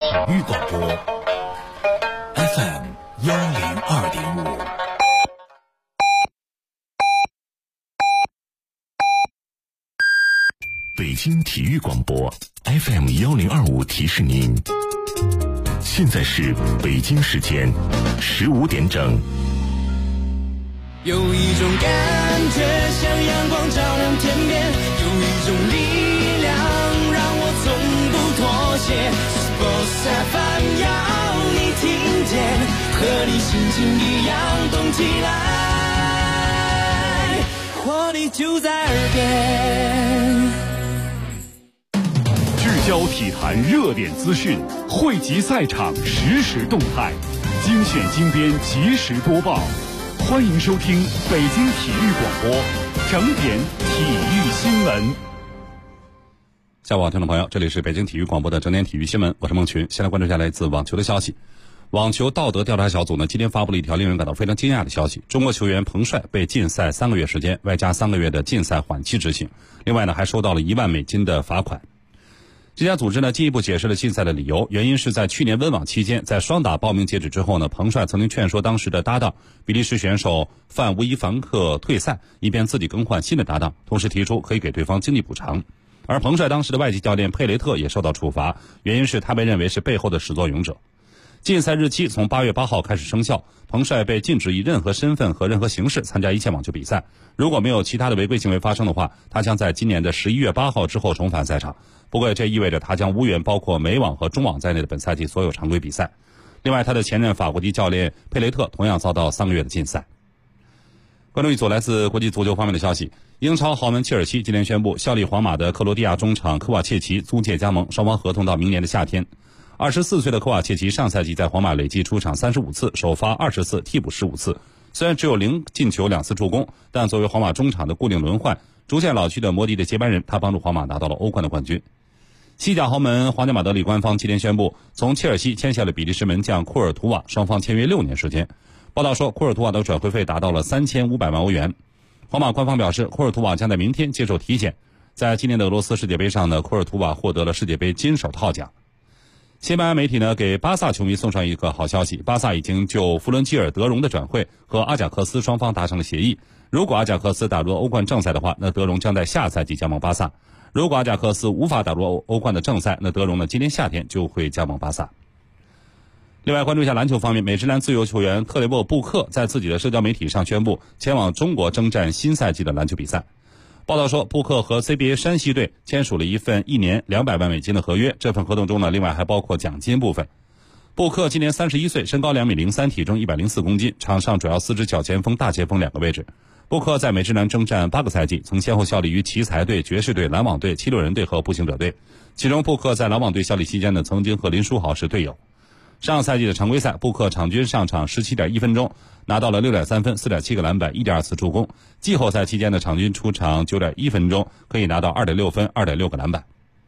体育广播 FM 102.5。北京体育广播 FM 1025提示您，现在是北京时间15点整。 有一种感觉像阳光照亮天边，有一种力量让我从不妥协。Sports FM 要你听见，和你心情一样动起来，活力就在耳边。 聚焦体坛热点资讯，汇集赛场实时动态，精选精编及时播报。欢迎收听北京体育广播整点体育新闻。 下午好，听众朋友，这里是北京体育广播的整点体育新闻，我是孟群。先来关注一下来自网球的消息。网球道德调查小组呢，今天发布了一条令人感到非常惊讶的消息：中国球员彭帅被禁赛3个月时间，外加3个月的禁赛缓期执行。另外呢，还收到了1万美金的罚款。这家组织呢进一步解释了禁赛的理由，原因是在去年温网期间，在双打报名截止之后呢，彭帅曾经劝说当时的搭档比利时选手范乌伊凡克退赛，以便自己更换新的搭档，同时提出可以给对方经济补偿。而彭帅当时的外籍教练佩雷特也受到处罚，原因是他被认为是背后的始作俑者。禁赛日期从8月8号开始生效，彭帅被禁止以任何身份和任何形式参加一切网球比赛。如果没有其他的违规行为发生的话，他将在今年的11月8号之后重返赛场。不过这意味着他将无缘包括美网和中网在内的本赛季所有常规比赛。另外，他的前任法国籍教练佩雷特同样遭到3个月的禁赛。关注一组来自国际足球方面的消息，英超豪门切尔西今天宣布，效力皇马的克罗地亚中场科瓦切奇租借加盟，双方合同到明年的夏天。24岁的科瓦切奇上赛季在皇马累计出场35次，首发20次，替补15次。虽然只有0进球2次助攻，但作为皇马中场的固定轮换，逐渐老去的摩迪的接班人，他帮助皇马拿到了欧冠的冠军。西甲豪门皇家马德里官方今天宣布，从切尔西签下了比利时门将库尔图瓦，双方签约6年时间。报道说，库尔图瓦的转会费达到了3500万欧元。皇马官方表示，库尔图瓦将在明天接受体检。在今年的俄罗斯世界杯上呢，库尔图瓦获得了世界杯金手套奖。西班牙媒体呢给巴萨球迷送上一个好消息，巴萨已经就弗伦基尔德容的转会和阿贾克斯双方达成了协议。如果阿贾克斯打入欧冠正赛的话，那德容将在下赛季加盟巴萨；如果阿贾克斯无法打入欧冠的正赛，那德容呢今年夏天就会加盟巴萨。另外，关注一下篮球方面，美职篮自由球员特雷沃·布克在自己的社交媒体上宣布前往中国征战新赛季的篮球比赛。报道说，布克和 CBA 山西队签署了一份1年200万美金的合约，这份合同中呢，另外还包括奖金部分。布克今年31岁，身高2.03米，体重104公斤，场上主要司职小前锋、大前锋2个位置。布克在美职篮征战8个赛季，曾先后效力于奇才队、爵士队、篮网队、76人队和步行者队。其中，布克在篮网队效力期间呢，曾经和林书豪是队友。上赛季的常规赛，布克场均上场17.1分钟，拿到了6.3分、4.7个篮板、1.2次助攻。季后赛期间的场均出场9.1分钟，可以拿到2.6分、2.6个篮板。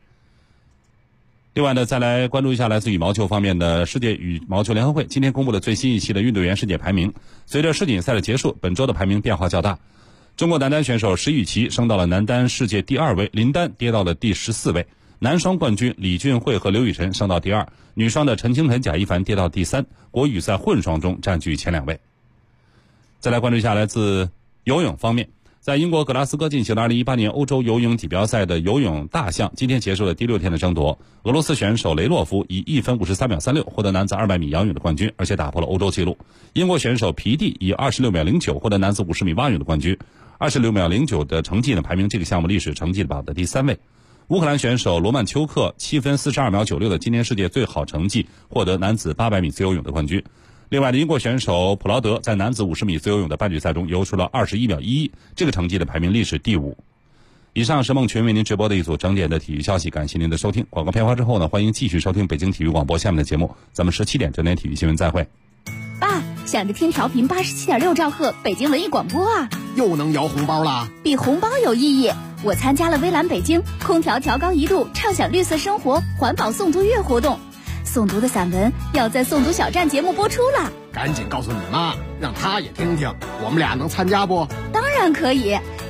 另外呢，再来关注一下来自羽毛球方面的世界羽毛球联合会今天公布了最新一期的运动员世界排名。随着世锦赛的结束，本周的排名变化较大。中国男单选手石宇奇升到了男单世界第2位，林丹跌到了第14位。男双冠军李俊慧和刘雨辰升到第2，女双的陈清晨、贾一凡跌到第3，国羽在混双中占据前2位。再来关注一下来自游泳方面，在英国格拉斯哥进行的2018年欧洲游泳锦标赛的游泳大项今天结束了第6天的争夺。俄罗斯选手雷洛夫以1分53秒36获得男子200米仰泳的冠军，而且打破了欧洲纪录。英国选手皮蒂以26秒09获得男子50米蛙泳的冠军，26秒09的成绩呢排名这个项目历史成绩榜的第3位。乌克兰选手罗曼丘克7分42秒96的今年世界最好成绩，获得男子800米自由泳的冠军。另外的英国选手普劳德在男子50米自由泳的半决赛中游出了21秒11，这个成绩的排名历史第5。以上是孟群为您直播的一组整点的体育消息，感谢您的收听。广告片花之后呢，欢迎继续收听北京体育广播下面的节目，咱们17点整点体育新闻再会。 爸，想着听调频87.6兆赫北京文艺广播啊， 又能摇红包啦！ 比红包有意义。我参加了微蓝北京空调调高1度，畅享绿色生活环保诵读月活动，诵读的散文要在诵读小站节目播出了。 赶紧告诉你妈，让她也听听，我们俩能参加不？ 当然可以，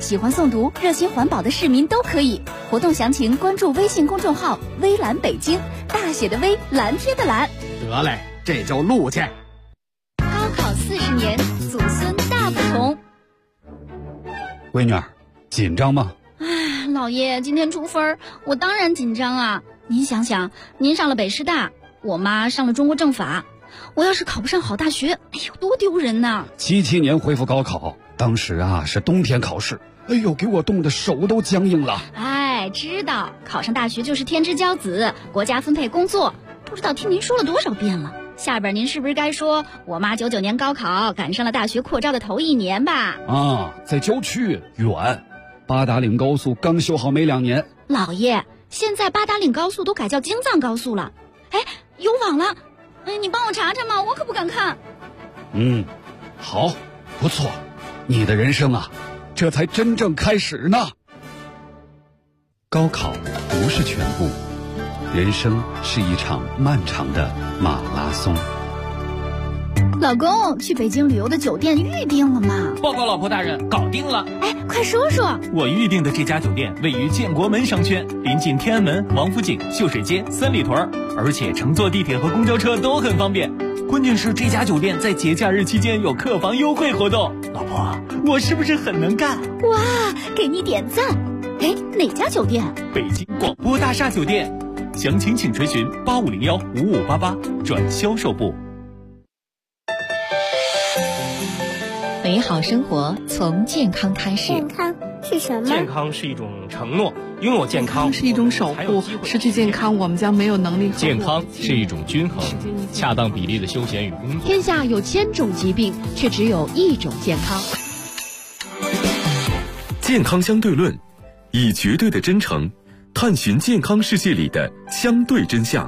喜欢诵读、热心环保的市民都可以。活动详情关注微信公众号“微蓝北京”，大写的微，蓝天的蓝。 得嘞，这就录去。 高考40年，祖孙大不同。 闺女儿，紧张吗？ 唉，老爷，今天出分，我当然紧张啊。您想想，您上了北师大，我妈上了中国政法，我要是考不上好大学，哎呦，多丢人呐 ！77年恢复高考，当时啊是冬天考试，哎呦，给我冻得手都僵硬了。 哎，知道考上大学就是天之骄子，国家分配工作，不知道听您说了多少遍了。下边您是不是该说我妈99年高考赶上了大学扩招的头1年吧？ 啊，在郊区远，八达岭高速刚修好没2年。 老爷，现在八达岭高速都改叫京藏高速了，哎，有网了，哎，你帮我查查嘛，我可不敢看。 好，不错，你的人生啊，这才真正开始呢。高考不是全部，人生是一场漫长的马拉松。 老公，去北京旅游的酒店预定了吗？ 报告老婆大人，搞定了。 哎，快说说。 我预定的这家酒店位于建国门商圈，临近天安门、王府井、秀水街、三里屯，而且乘坐地铁和公交车都很方便。关键是这家酒店在节假日期间有客房优惠活动。老婆，我是不是很能干？ 哇，给你点赞。哎，哪家酒店？ 北京广播大厦酒店。详情请垂询8501-5588转销售部。 美好生活从健康开始。 健康是什么？ 健康是一种承诺，拥有健康是一种守护，失去健康我们将没有能力。 健康是一种均衡，恰当比例的休闲与工作。 天下有1000种疾病，却只有1种健康。 健康相对论，以绝对的真诚探寻健康世界里的相对真相。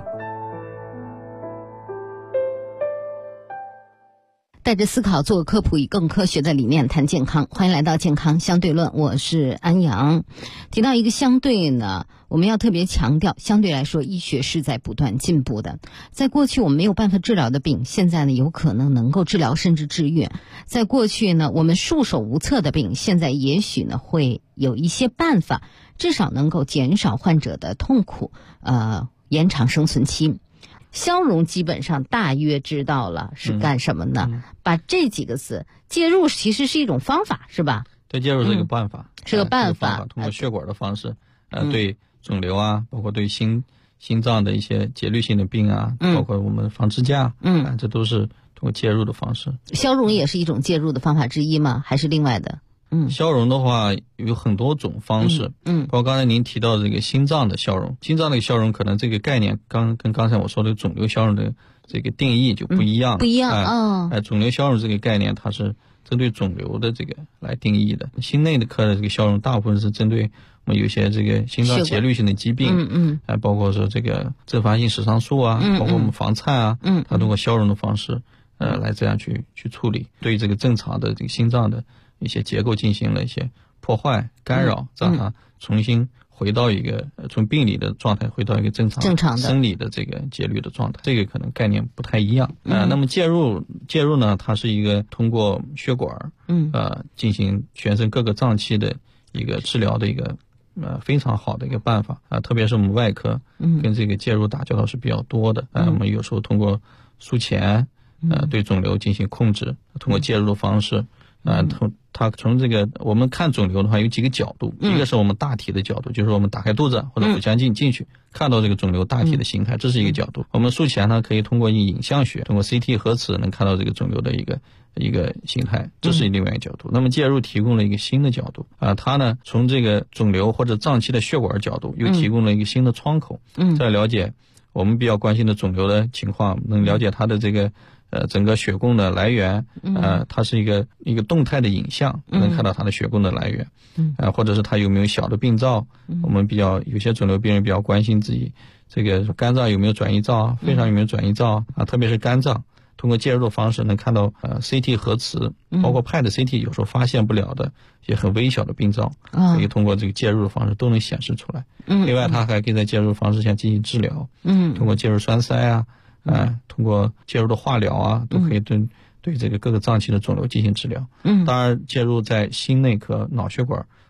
带着思考做科普，以更科学的理念谈健康。欢迎来到健康相对论，我是安阳。提到一个相对呢，我们要特别强调，相对来说医学是在不断进步的。在过去我们没有办法治疗的病，现在呢有可能能够治疗甚至治愈。在过去呢我们束手无策的病，现在也许呢会有一些办法，至少能够减少患者的痛苦，延长生存期。消融基本上大约知道了是干什么呢？把这几个字介入其实是一种方法，是吧？ 对，介入是一个办法， 是个办法， 通过血管的方式，对肿瘤啊，包括对心脏的一些节律性的病啊，包括我们放支架，这都是通过介入的方式。 消融也是一种介入的方法之一吗？还是另外的？ 消融的话有很多种方式，包括刚才您提到的这个心脏的消融，心脏的消融可能这个概念跟刚才我说的肿瘤消融的这个定义就不一样，肿瘤消融这个概念它是针对肿瘤的这个来定义的，心内的科的这个消融大部分是针对我们有些这个心脏节律性的疾病，包括说这个阵发性室上素啊，包括我们房颤啊，它通过消融的方式来这样去处理，对这个正常的这个心脏的一些结构进行了一些破坏干扰，让它重新回到一个从病理的状态回到一个正常的生理的这个节律的状态，这个可能概念不太一样。那么介入呢，它是一个通过血管进行全身各个脏器的一个治疗的一个非常好的一个办法特别是我们外科跟这个介入打交道是比较多的，我们有时候通过术前对肿瘤进行控制，通过介入的方式它从这个我们看肿瘤的话有几个角度，一个是我们大体的角度，就是我们打开肚子或者腹腔镜进去看到这个肿瘤大体的形态，这是一个角度。我们术前呢可以通过影像学，通过 CT 核磁能看到这个肿瘤的一个形态，这是另外一个角度。那么介入提供了一个新的角度它呢从这个肿瘤或者脏器的血管角度又提供了一个新的窗口，再了解我们比较关心的肿瘤的情况，能了解它的这个整个血供的来源，它是一个动态的影像，能看到它的血供的来源，或者是它有没有小的病灶，我们有些肿瘤病人比较关心自己这个肝脏有没有转移灶，肺上有没有转移灶特别是肝脏，通过介入的方式能看到CT 核磁，包括 PET CT 有时候发现不了的一些很微小的病灶，可以通过这个介入的方式都能显示出来。另外它还可以在介入的方式下进行治疗，通过介入栓塞通过介入的化疗都可以对这个各个脏器的肿瘤进行治疗。当然介入在心内科脑血管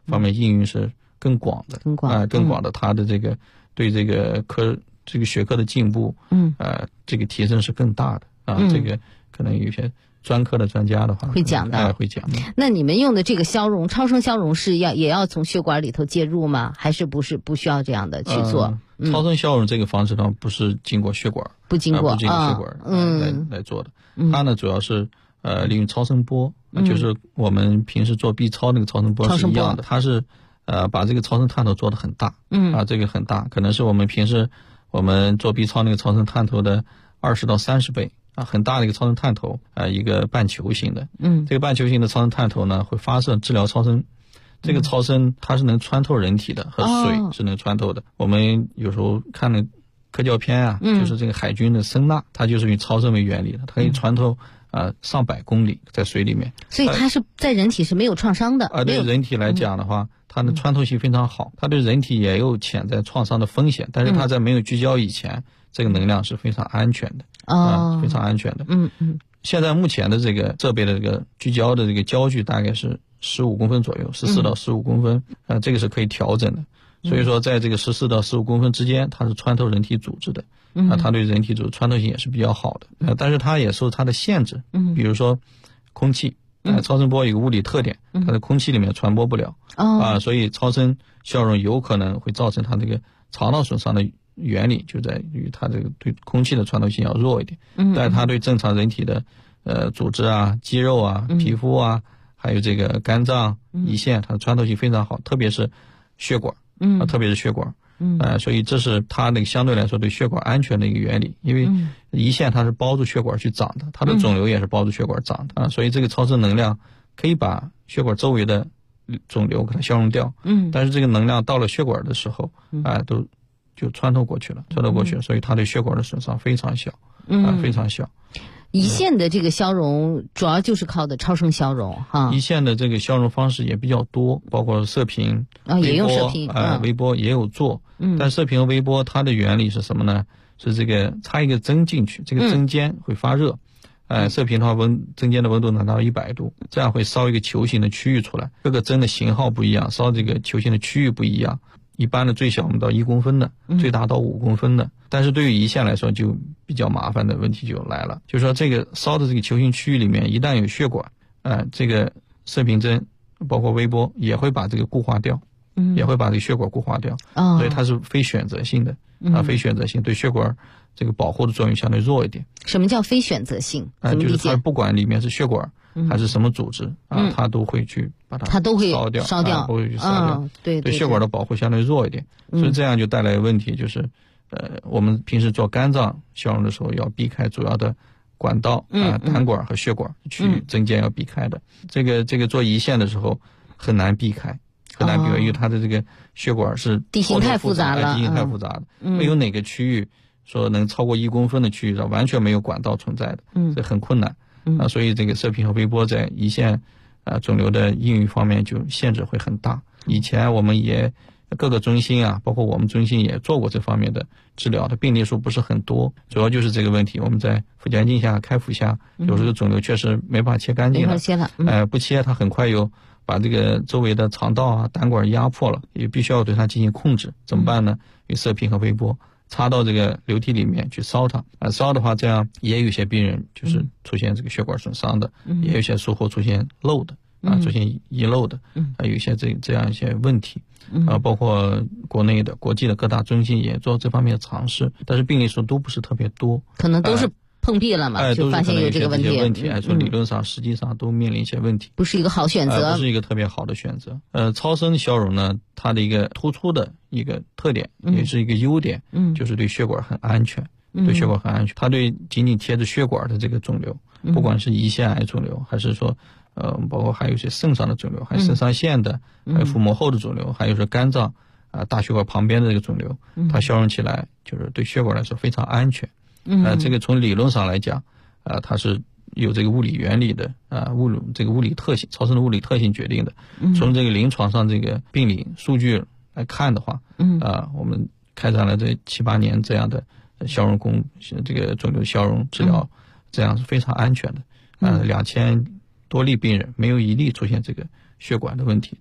方面应用是更广的，更广的，它的这个对这个学科的进步，这个提升是更大的这个可能有些专科的专家的话会讲的， 会讲的。 那你们用的这个消融超声消融是也要从血管里头介入吗？还是不需要这样的去做？ 超声消融这个方式呢，不是经过血管， 不经过血管来做的。它呢主要是利用超声波，就是我们平时做 B 超那个超声波是一样的，它是把这个超声探头做得很大，这个很大，可能是我们平时我们做 B 超那个超声探头的20到30倍。很大的一个超声探头，一个半球形的，这个半球形的超声探头呢，会发射治疗超声。这个超声它是能穿透人体的，和水是能穿透的。我们有时候看那科教片就是这个海军的声呐，它就是以超声为原理的，它可以穿透上百公里在水里面。 所以它是在人体是没有创伤的。 对人体来讲的话，它的穿透性非常好，它对人体也有潜在创伤的风险，但是它在没有聚焦以前，这个能量是非常安全的。非常安全的。现在目前的这个设备的这个聚焦的这个焦距大概是15公分左右，14到15公分，这个是可以调整的。所以说，在这个14到15公分之间，它是穿透人体组织的，它对人体组织穿透性也是比较好的。但是它也受它的限制，比如说空气，超声波有个物理特点，它在空气里面传播不了，所以超声消融有可能会造成它这个肠道损伤的。原理就在于它这个对空气的穿透性要弱一点，但是它对正常人体的组织肌肉皮肤还有这个肝脏胰腺，它的穿透性非常好，特别是血管，所以这是它那个相对来说对血管安全的一个原理，因为胰腺它是包住血管去长的，它的肿瘤也是包住血管长的所以这个超声能量可以把血管周围的肿瘤给它消融掉，但是这个能量到了血管的时候都就穿透过去了，所以它对血管的损伤非常小，非常小。 胰腺的这个消融主要就是靠的超声消融胰腺的这个消融方式也比较多，包括射频、 也用射频， 微波也有做，但射频和微波它的原理是什么呢？是这个插一个针进去，这个针尖会发热，射频的话针尖的温度能达到100度，这样会烧一个球形的区域出来，各个针的型号不一样，烧这个球形的区域不一样。一般的最小我们到1公分的，最大到5公分的，但是对于胰腺来说就比较麻烦的问题就来了，就是说这个烧的这个球形区域里面一旦有血管，这个射频针包括微波也会把这个固化掉，也会把这个血管固化掉，所以它是非选择性的，非选择性，对血管这个保护的作用相对弱一点。 什么叫非选择性？怎么理解？ 就是它不管里面是血管还是什么组织它都会去把它烧掉，都会去烧掉。对血管的保护相对弱一点，所以这样就带来问题，就是我们平时做肝脏消融的时候要避开主要的管道胆管和血管去针尖要避开的。这个做胰腺的时候很难避开，因为它的这个血管是地形太复杂了， 没有哪个区域说能超过1公分的区域上完全没有管道存在的，这很困难。所以这个射频和微波在胰腺肿瘤的应用方面就限制会很大。以前我们也各个中心包括我们中心也做过这方面的治疗，的病例数不是很多，主要就是这个问题。我们在腹腔镜下开腹下，有这个肿瘤确实没法切干净了，不切它很快又把这个周围的肠道胆管压迫了，也必须要对它进行控制。怎么办呢？用射频和微波插到这个流体里面去烧它，烧的话这样也有些病人就是出现这个血管损伤的，也有些术后出现漏的出现遗漏的，还有一些这样一些问题，包括国内的国际的各大中心也做这方面的尝试，但是病例数都不是特别多， 可能都是碰壁了嘛，就发现有这个问题。 说理论上实际上都面临一些问题， 不是一个好选择， 不是一个特别好的选择。超声消融呢，它的一个突出的一个特点，也是一个优点，就是对血管很安全，对血管很安全。它对仅仅贴着血管的这个肿瘤，不管是胰腺癌肿瘤，还是说包括还有一些肾上的肿瘤，还有肾上腺的，还有腹膜后的肿瘤，还有是肝脏大血管旁边的这个肿瘤，它消融起来就是对血管来说非常安全。这个从理论上来讲，它是有这个物理原理的这个物理特性，超声的物理特性决定的。从这个临床上这个病理数据来看的话，我们开展了这7、8年这样的消融这个肿瘤消融治疗，这样是非常安全的。2000多例病人没有一例出现这个血管的问题的。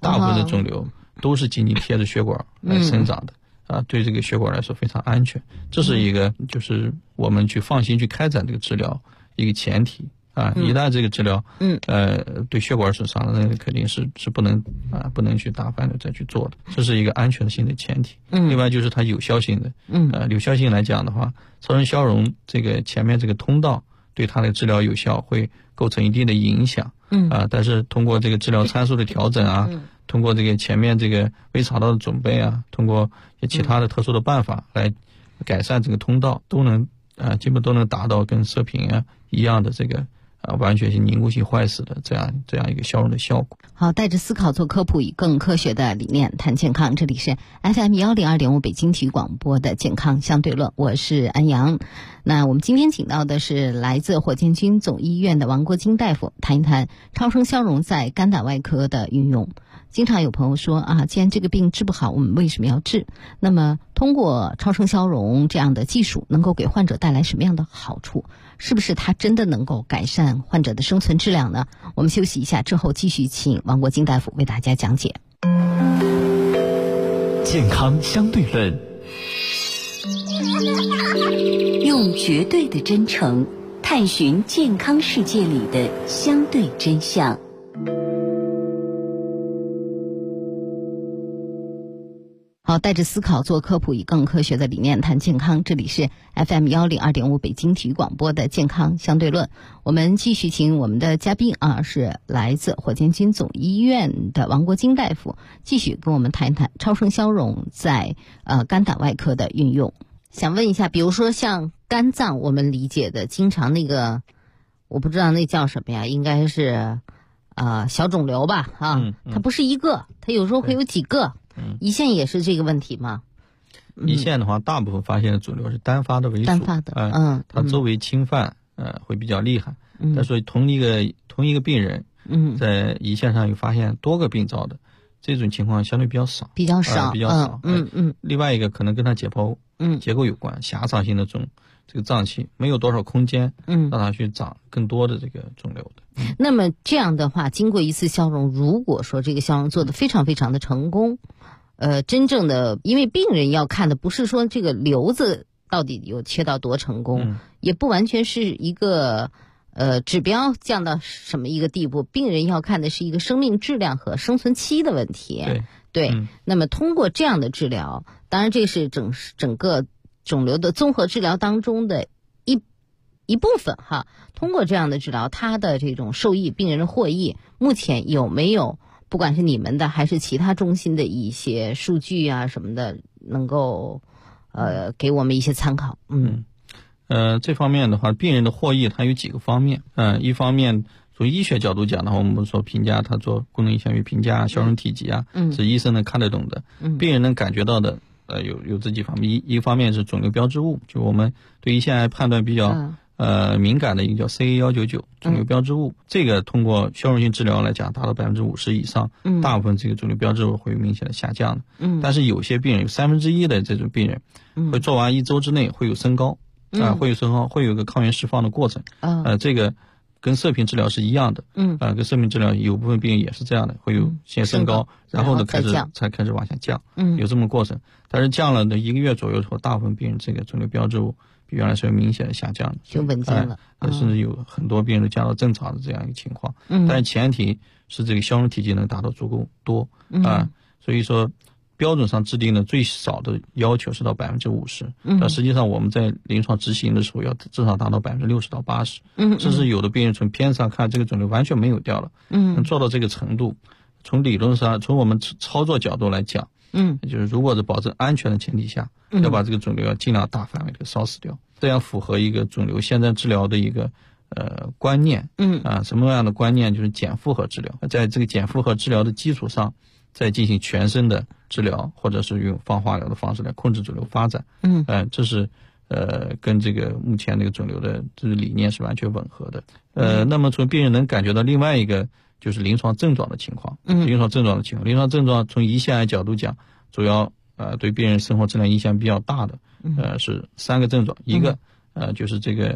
大部分的肿瘤都是紧紧贴着血管来生长的，对这个血管来说非常安全。这是一个就是我们去放心去开展这个治疗一个前提。一旦这个治疗，对血管损伤，那肯定是不能去大范围再去做的，这是一个安全性的前提。另外就是它有效性的，有效性来讲的话，超声消融这个前面这个通道对它的治疗有效会构成一定的影响，但是通过这个治疗参数的调整通过这个前面这个微肠道的准备通过其他的特殊的办法来改善这个通道，都能基本都能达到跟射频一样的这个完全性凝固性坏死的这样一个消融的效果。 好，带着思考做科普，以更科学的理念谈健康。这里是 FM 102.5北京体育广播的健康相对论，我是安阳。那我们今天请到的是来自火箭军总医院的王国金大夫，谈一谈超声消融在肝胆外科的运用。经常有朋友说既然这个病治不好，我们为什么要治？那么通过超声消融这样的技术能够给患者带来什么样的好处？是不是它真的能够改善患者的生存质量呢？我们休息一下之后继续请王国金大夫为大家讲解。 健康相对论，用绝对的真诚探寻健康世界里的相对真相。 好，带着思考做科普，以更科学的理念谈健康。这里是 FM 102.5北京体育广播的健康相对论。我们继续请我们的嘉宾是来自火箭军总医院的王国金大夫，继续跟我们谈一谈超声消融在肝胆外科的运用。想问一下，比如说像肝脏，我们理解的经常那个，我不知道那叫什么呀，应该是小肿瘤吧它不是一个，它有时候会有几个。胰腺也是这个问题吗？ 胰腺的话，大部分发现的肿瘤是单发的为主， 单发的， 它周围侵犯会比较厉害。但是同一个病人，在胰腺上有发现多个病灶的这种情况相对比较少， 比较少。 另外一个可能跟它解剖结构有关，狭长型的这个脏器没有多少空间，让它去长更多的这个肿瘤的。 那么这样的话，经过一次消融，如果说这个消融做得非常非常的成功，真正的，因为病人要看的不是说这个瘤子到底有切到多成功，也不完全是一个指标降到什么一个地步，病人要看的是一个生命质量和生存期的问题。对，那么通过这样的治疗，当然这是整个肿瘤的综合治疗当中的一部分通过这样的治疗，它的这种受益，病人的获益，目前有没有不管是你们的还是其他中心的一些数据什么的，能够给我们一些参考？ 这方面的话，病人的获益它有几个方面。一方面从医学角度讲的话，我们说评价它做功能影像学评价、消融体积是医生能看得懂的，病人能感觉到的。有这几方面，一方面是肿瘤标志物，就我们对胰腺癌判断比较敏感的一个叫 CA199 肿瘤标志物，这个通过消融性治疗来讲，达到50%以上，大部分这个肿瘤标志物会有明显的下降的。但是有些病人，有1/3的这种病人，会做完1周之内会有升高，会有升高，会有个抗原释放的过程。这个跟射频治疗是一样的，跟射频治疗有部分病人也是这样的，会有先升高，然后呢开始往下降，有这么过程。但是降了的1个月左右之后，大部分病人这个肿瘤标志物比原来是有明显的下降的， 就稳定了， 甚至有很多病人都降到正常的这样一个情况。但是前提是这个消融体积能达到足够多所以说标准上制定的最少的要求是到50%，但实际上我们在临床执行的时候要至少达到60%到80%，甚至有的病人从片上看这个肿瘤完全没有掉了，能做到这个程度，从理论上，从我们操作角度来讲，就是如果是保证安全的前提下，要把这个肿瘤要尽量大范围的烧死掉，这样符合一个肿瘤现在治疗的一个观念，什么样的观念？就是减负荷治疗，在这个减负荷治疗的基础上，再进行全身的治疗，或者是用放化疗的方式来控制肿瘤发展。这是跟这个目前这个肿瘤的这个理念是完全吻合的。那么从病人能感觉到另外一个就是临床症状的情况。临床症状从胰腺癌角度讲，主要对病人生活质量影响比较大的是3个症状，一个就是这个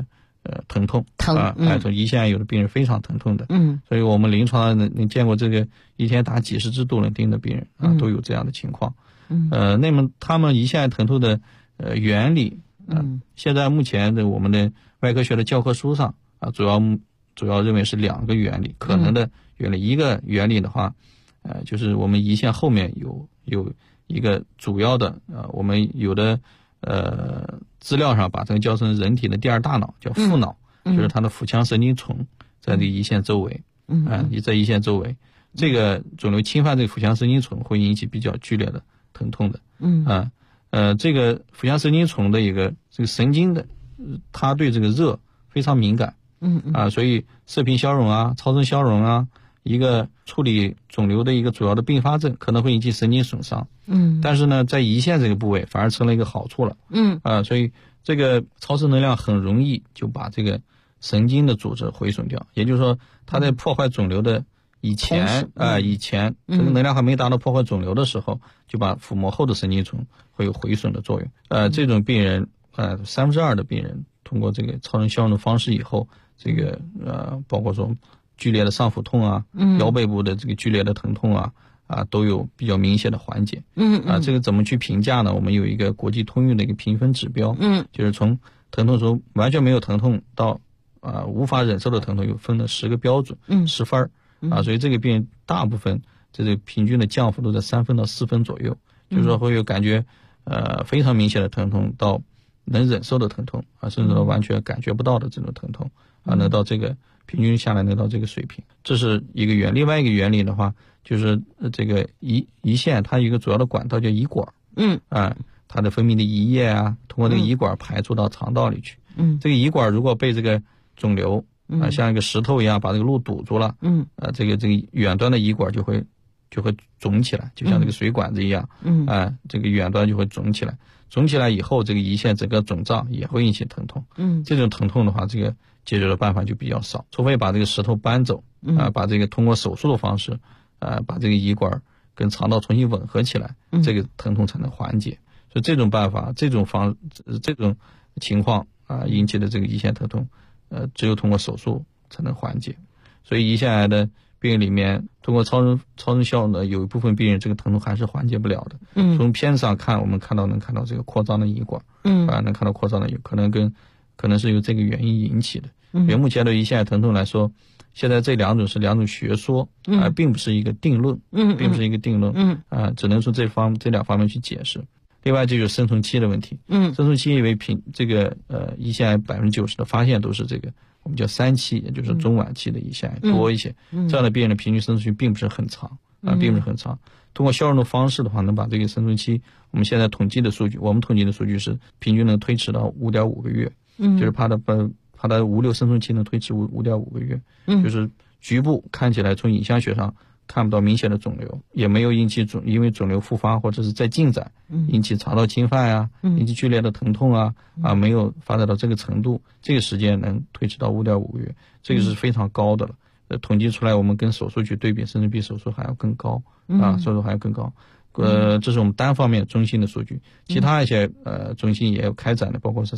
疼痛从胰腺癌有的病人非常疼痛的，所以我们临床上能见过这个一天打几十支杜冷丁的病人都有这样的情况。那么他们胰腺癌疼痛的原理，现在目前的我们的外科学的教科书上主要认为是2个原理，可能的原理。一个原理的话，就是我们胰腺后面有一个主要的我们有的资料上把这个叫成人体的第2大脑，叫腹脑，就是它的腹腔神经丛在这个胰腺周围，在胰腺周围，这个肿瘤侵犯这个腹腔神经丛会引起比较剧烈的疼痛的。这个腹腔神经丛的一个这个神经的，它对这个热非常敏感，所以射频消融超声消融一个处理肿瘤的一个主要的并发症，可能会引起神经损伤。但是呢，在胰腺这个部位反而成了一个好处了。所以这个超声能量很容易就把这个神经的组织毁损掉，也就是说，它在破坏肿瘤的以前这个能量还没达到破坏肿瘤的时候，就把腹膜后的神经丛会有毁损的作用。这种病人2/3的病人通过这个超声消融的方式以后，这个包括说剧烈的上腹痛腰背部的这个剧烈的疼痛都有比较明显的缓解。这个怎么去评价呢？我们有一个国际通用的一个评分指标，就是从疼痛中完全没有疼痛到无法忍受的疼痛，有分了10个标准，10分所以这个病人大部分这个平均的降幅都在3分到4分左右，就是说会有感觉非常明显的疼痛到能忍受的疼痛甚至到完全感觉不到的这种疼痛能到这个平均下来能到这个水平，这是一个原理。另外一个原理的话，就是这个胰腺它有一个主要的管道叫胰管，它的分泌的胰液通过这个胰管排出到肠道里去。这个胰管如果被这个肿瘤像一个石头一样把这个路堵住了，这个远端的胰管就会肿起来，就像这个水管子一样，这个远端就会肿起来。肿起来以后，这个胰腺整个肿胀也会引起疼痛。这种疼痛的话，这个解决的办法就比较少，除非把这个石头搬走，把这个通过手术的方式，把这个胰管跟肠道重新吻合起来，这个疼痛才能缓解。所以这种办法，这种情况引起的这个胰腺疼痛，只有通过手术才能缓解。所以胰腺癌的病人里面，通过超声消融的有一部分病人这个疼痛还是缓解不了的。从片子上看，我们能看到这个扩张的胰管，能看到扩张的可能是由这个原因引起的。因为目前的胰腺癌疼痛来说，现在这2种是2种学说，并不是一个定论，只能从这2方面去解释。另外就是生存期的问题，生存期因为这个胰腺癌90%的发现都是这个我们叫3期，也就是中晚期的胰腺癌多一些，这样的病人的平均生存期并不是很长，通过消融的方式的话，能把这个生存期，我们现在统计的数据是平均能推迟到5.5个月，就是它的无瘤生存期能推迟5.5个月，就是局部看起来从影像学上看不到明显的肿瘤，也没有因为肿瘤复发或者是再进展引起肠道侵犯引起剧烈的疼痛没有发展到这个程度，这个时间能推迟到5.5个月，这个是非常高的了。统计出来我们跟手术去对比，甚至比手术还要更高手术还要更高。这是我们单方面中心的数据，其他一些中心也有开展的，包括是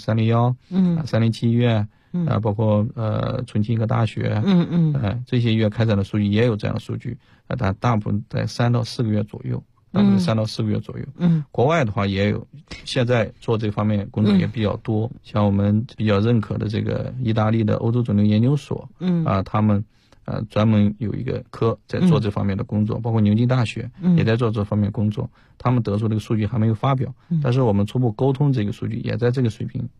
301、307医院包括重庆医科大学这些医院开展的数据也有这样的数据，但大部分在3到4个月左右，国外的话也有，现在做这方面工作也比较多，像我们比较认可的这个意大利的欧洲肿瘤研究所他们专门有一个科在做这方面的工作，包括牛津大学也在做这方面工作，他们得出这个数据还没有发表，但是我们初步沟通这个数据也在这个水平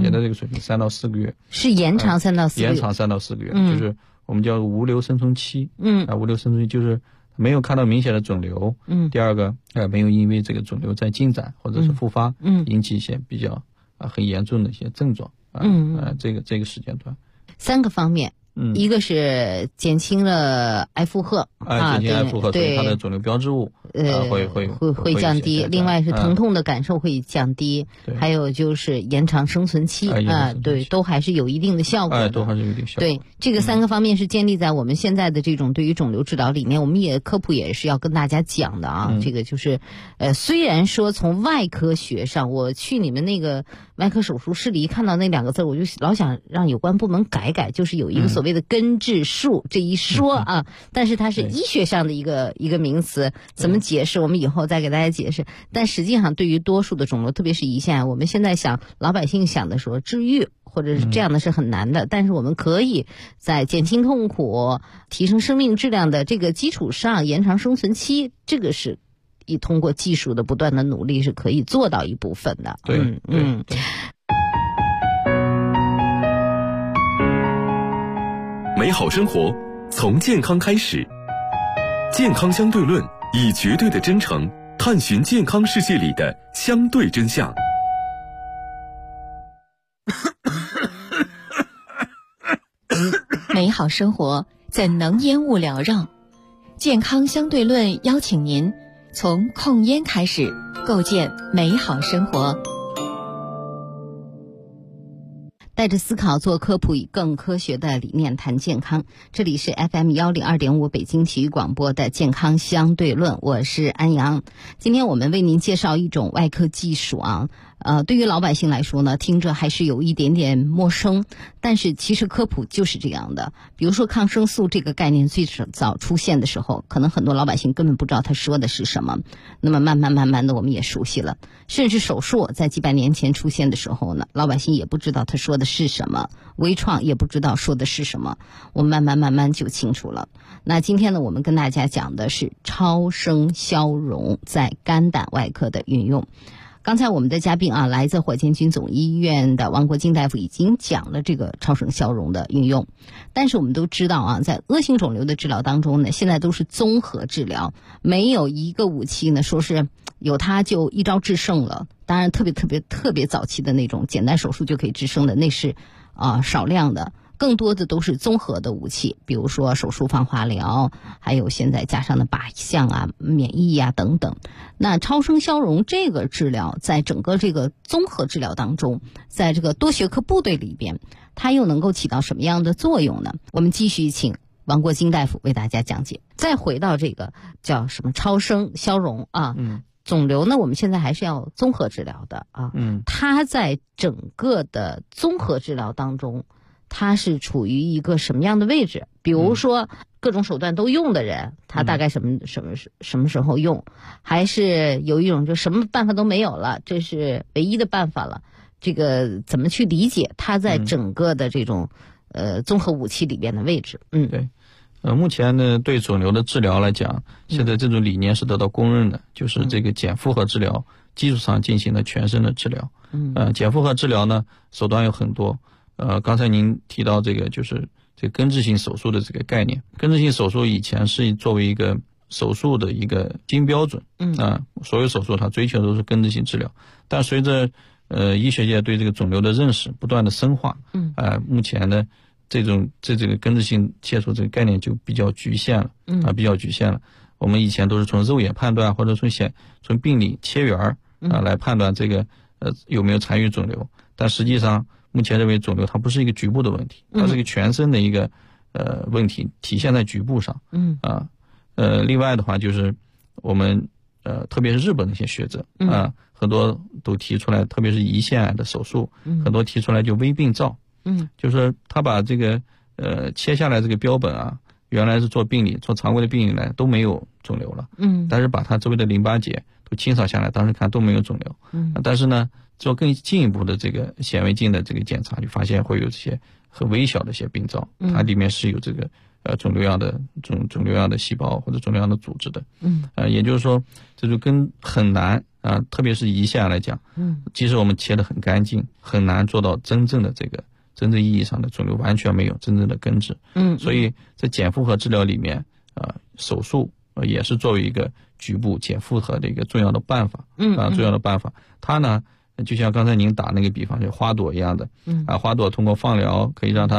3到4个月， 是延长3到4个月， 延长3到4个月，就是我们叫无瘤生存期。无瘤生存期就是没有看到明显的肿瘤，第二个没有因为这个肿瘤在进展或者是复发引起一些比较很严重的一些症状，这个时间段。 3个方面， 一个是减轻了癌负荷减轻癌负荷，对它的肿瘤标志物会降低。另外是疼痛的感受会降低，还有就是延长生存期对，都还是有一定的效果的。 都还是有一定效果。 对，这个3个方面是建立在我们现在的这种对于肿瘤治疗里面，我们也科普也是要跟大家讲的啊。这个就是虽然说从外科学上，我去你们那个外科手术室里一看到那2个字，我就老想让有关部门改，就是有一个所谓的根治术这一说啊，但是它是医学上的一个名词，怎么解释我们以后再给大家解释。但实际上对于多数的肿瘤，特别是胰腺癌，我们现在想老百姓想的说治愈或者是这样的是很难的，但是我们可以在减轻痛苦、提升生命质量的这个基础上延长生存期，这个是以通过技术的不断的努力是可以做到一部分的。 对。 美好生活从健康开始，健康相对论以绝对的真诚探寻健康世界里的相对真相。 美好生活怎能烟雾缭绕？健康相对论邀请您从控烟开始，构建美好生活。 带着思考做科普，以更科学的理念谈健康。这里是 FM 102.5北京体育广播的健康相对论，我是安阳。今天我们为您介绍一种外科技术啊，对于老百姓来说呢，听着还是有一点点陌生，但是其实科普就是这样的。比如说抗生素这个概念最早出现的时候，可能很多老百姓根本不知道他说的是什么，那么慢慢的我们也熟悉了。甚至手术在几百年前出现的时候呢，老百姓也不知道他说的是什么，微创也不知道说的是什么，我们慢慢就清楚了。那今天呢，我们跟大家讲的是超声消融在肝胆外科的运用。刚才我们的嘉宾啊，来自火箭军总医院的王国金大夫已经讲了这个超声消融的运用。但是我们都知道啊，在恶性肿瘤的治疗当中呢，现在都是综合治疗，没有一个武器呢说是有它就一招制胜了。当然特别早期的那种简单手术就可以制胜的，那是少量的。更多的都是综合的武器，比如说手术放化疗，还有现在加上的靶向啊、免疫啊等等。那超声消融这个治疗在整个这个综合治疗当中，在这个多学科部队里边，它又能够起到什么样的作用呢？我们继续请王国金大夫为大家讲解。再回到这个叫什么超声消融啊，肿瘤呢，我们现在还是要综合治疗的啊。它在整个的综合治疗当中，它是处于一个什么样的位置？比如说各种手段都用的人，他大概什么时候用？还是有一种就什么办法都没有了，这是唯一的办法了？这个怎么去理解它在整个的这种综合武器里边的位置？ 对。目前呢，对肿瘤的治疗来讲，现在这种理念是得到公认的，就是这个减负荷治疗基础上进行的全身的治疗。减负荷治疗呢，手段有很多。刚才您提到这个就是这个根治性手术的这个概念。根治性手术以前是作为一个手术的一个金标准，所有手术它追求都是根治性治疗。但随着医学界对这个肿瘤的认识不断的深化，目前呢这个根治性切除这个概念就比较局限了，比较局限了。我们以前都是从肉眼判断或者从病理切缘来判断这个有没有残余肿瘤，但实际上目前认为肿瘤它不是一个局部的问题，它是一个全身的一个问题，体现在局部上。另外的话就是我们特别是日本的一些学者很多都提出来，特别是胰腺癌的手术，很多提出来就微病灶。就是他把这个切下来这个标本啊，原来是做病理做常规的病理来都没有肿瘤了，但是把它周围的淋巴结都清扫下来，当时看都没有肿瘤，但是呢做更进一步的这个显微镜的这个检查，就发现会有这些很微小的一些病灶，它里面是有这个肿瘤样的细胞或者肿瘤样的组织的，也就是说这就跟很难特别是胰腺癌来讲，即使我们切得很干净，很难做到真正意义上的肿瘤完全没有真正的根治。所以在减负荷治疗里面手术也是作为一个局部减负荷的一个重要的办法。重要的办法。它呢就像刚才您打那个比方，就花朵一样的，花朵通过放疗可以让它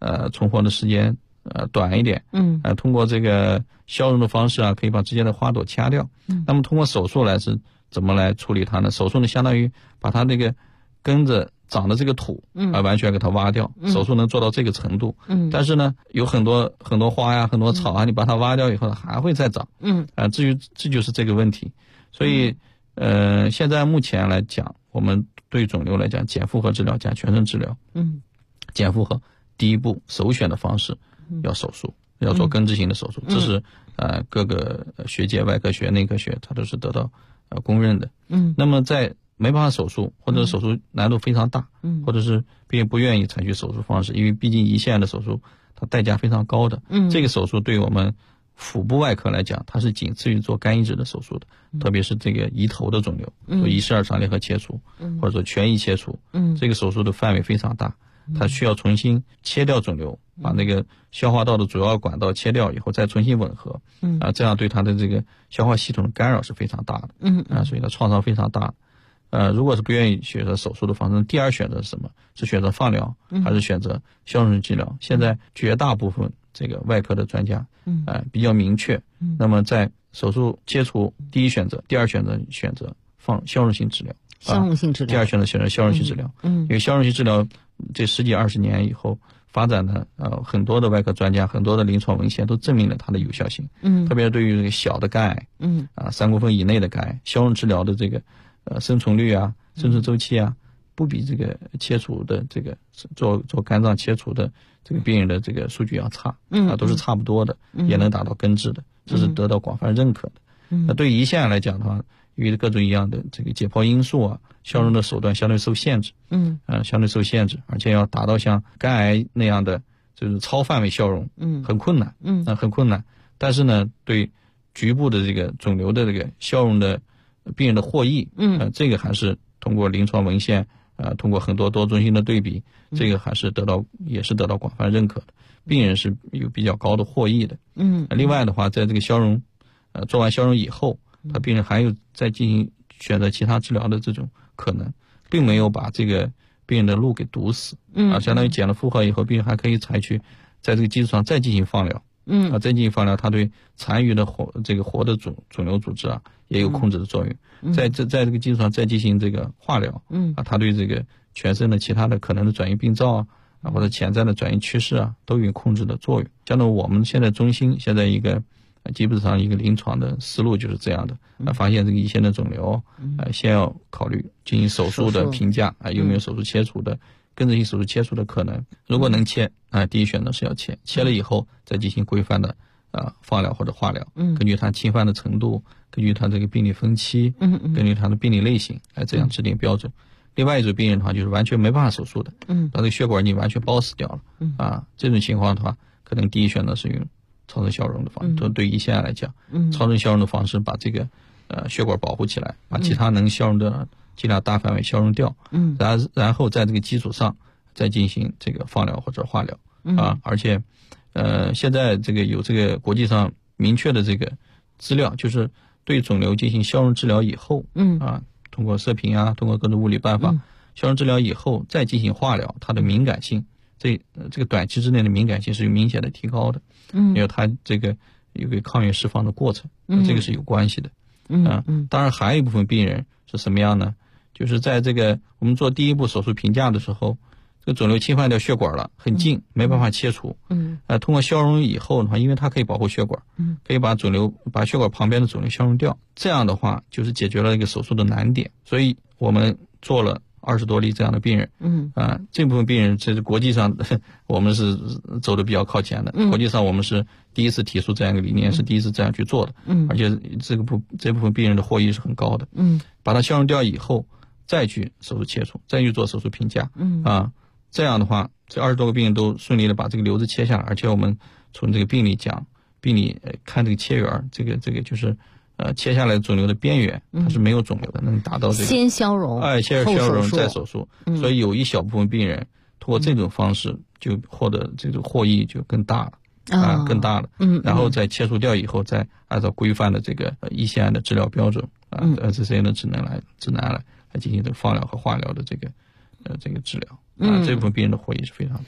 存活的时间短一点，通过这个消融的方式啊，可以把之间的花朵掐掉。那么通过手术来是怎么来处理它呢？手术呢，相当于把它那个跟着长的这个土完全给它挖掉，手术能做到这个程度。但是呢，有很多花呀，很多草啊，你把它挖掉以后还会再长。这就是这个问题。所以现在目前来讲，我们对肿瘤来讲，减负荷治疗加全身治疗。减负荷第一步首选的方式要手术，要做根治性的手术，这是各个学界，外科学、内科学，它都是得到公认的。那么在没办法手术，或者手术难度非常大，或者是病人不愿意采取手术方式，因为毕竟胰腺癌的手术它代价非常高的。这个手术对我们腹部外科来讲，它是仅次于做肝移植的手术的，特别是这个胰头的肿瘤，做胰室二肠联合切除，或者说全胰切除，这个手术的范围非常大，它需要重新切掉肿瘤，把那个消化道的主要管道切掉以后再重新吻合，这样对它的这个消化系统的干扰是非常大的，所以它创伤非常大。如果是不愿意选择手术的方式，第二选择是什么？是选择放疗，还是选择消融性治疗？现在绝大部分这个外科的专家，比较明确。那么在手术切除第一选择，第二选择选择消融性治疗。 消融性治疗。 第二选择选择消融性治疗。因为消融性治疗这10几20年以后发展的很多的外科专家，很多的临床文献都证明了它的有效性。特别对于这个小的肝癌，3公分以内的肝癌，消融治疗的这个生存率啊、生存周期啊，不比这个切除的这个做肝脏切除的这个病人的这个数据要差，都是差不多的，也能达到根治的，这是得到广泛认可的。那对于胰腺癌来讲的话，因为各种各样的这个解剖因素啊，消融的手段相对受限制，相对受限制，而且要达到像肝癌那样的就是超范围消融，很困难，很困难。但是呢，对局部的这个肿瘤的这个消融的病人的获益，这个还是通过临床文献，通过很多多中心的对比，这个还是也是得到广泛认可的，病人是有比较高的获益的。另外的话，在这个消融，做完消融以后，他病人还有再进行选择其他治疗的这种可能，并没有把这个病人的路给堵死，相当于减了负荷以后，病人还可以采取在这个基础上再进行放疗。再进行放疗，它对残余的活的肿瘤组织啊也有控制的作用。在这个基础上再进行这个化疗，它对这个全身的其他的可能的转移病灶啊，或者潜在的转移趋势啊，都有控制的作用。相当于我们现在中心现在一个基本上一个临床的思路就是这样的，发现这个胰腺的肿瘤，先要考虑进行手术的评价，有没有手术切除的。根治性手术切除的可能，如果能切，第一选择是要切了以后再进行规范的放疗或者化疗，根据它侵犯的程度，根据它这个病理分期，根据它的病理类型来这样制定标准。另外一种病人的话就是完全没办法手术的，把这个血管你完全包死掉了，这种情况的话，可能第一选择是用超声消融的方式，对胰腺癌来讲，超声消融的方式把这个血管保护起来，把其他能消融的尽量大范围消融掉，然后在这个基础上再进行这个放疗或者化疗，而且现在这个有这个国际上明确的这个资料，就是对肿瘤进行消融治疗以后，通过射频啊，通过各种物理办法，消融治疗以后再进行化疗，它的敏感性，这个短期之内的敏感性是有明显的提高的，因为它这个有个抗原释放的过程，这个是有关系的，当然还有一部分病人是什么样呢？就是在这个我们做第一步手术评价的时候，这个肿瘤侵犯掉血管了，很近，没办法切除。通过消融以后的话，因为它可以保护血管，可以把血管旁边的肿瘤消融掉。这样的话，就是解决了一个手术的难点。所以我们做了20多例这样的病人。这部分病人这是国际上我们是走的比较靠前的。国际上我们是第一次提出这样一个理念，是第一次这样去做的。而且这部分病人的获益是很高的。把它消融掉以后，再去手术切除，再去做手术评价，这样的话，这20多个病人都顺利的把这个瘤子切下来，而且我们从这个病理看这个切缘，这个就是切下来肿瘤的边缘，它是没有肿瘤的，能达到这个先消融， 先消融再手术，所以有一小部分病人通过这种方式就获得这种获益就更大了，更大了，然后再切除掉以后，再按照规范的这个胰腺癌的治疗标准，NCCN 的指南来进行这个放疗和化疗的这个治疗，这部分病人的获益是非常大的。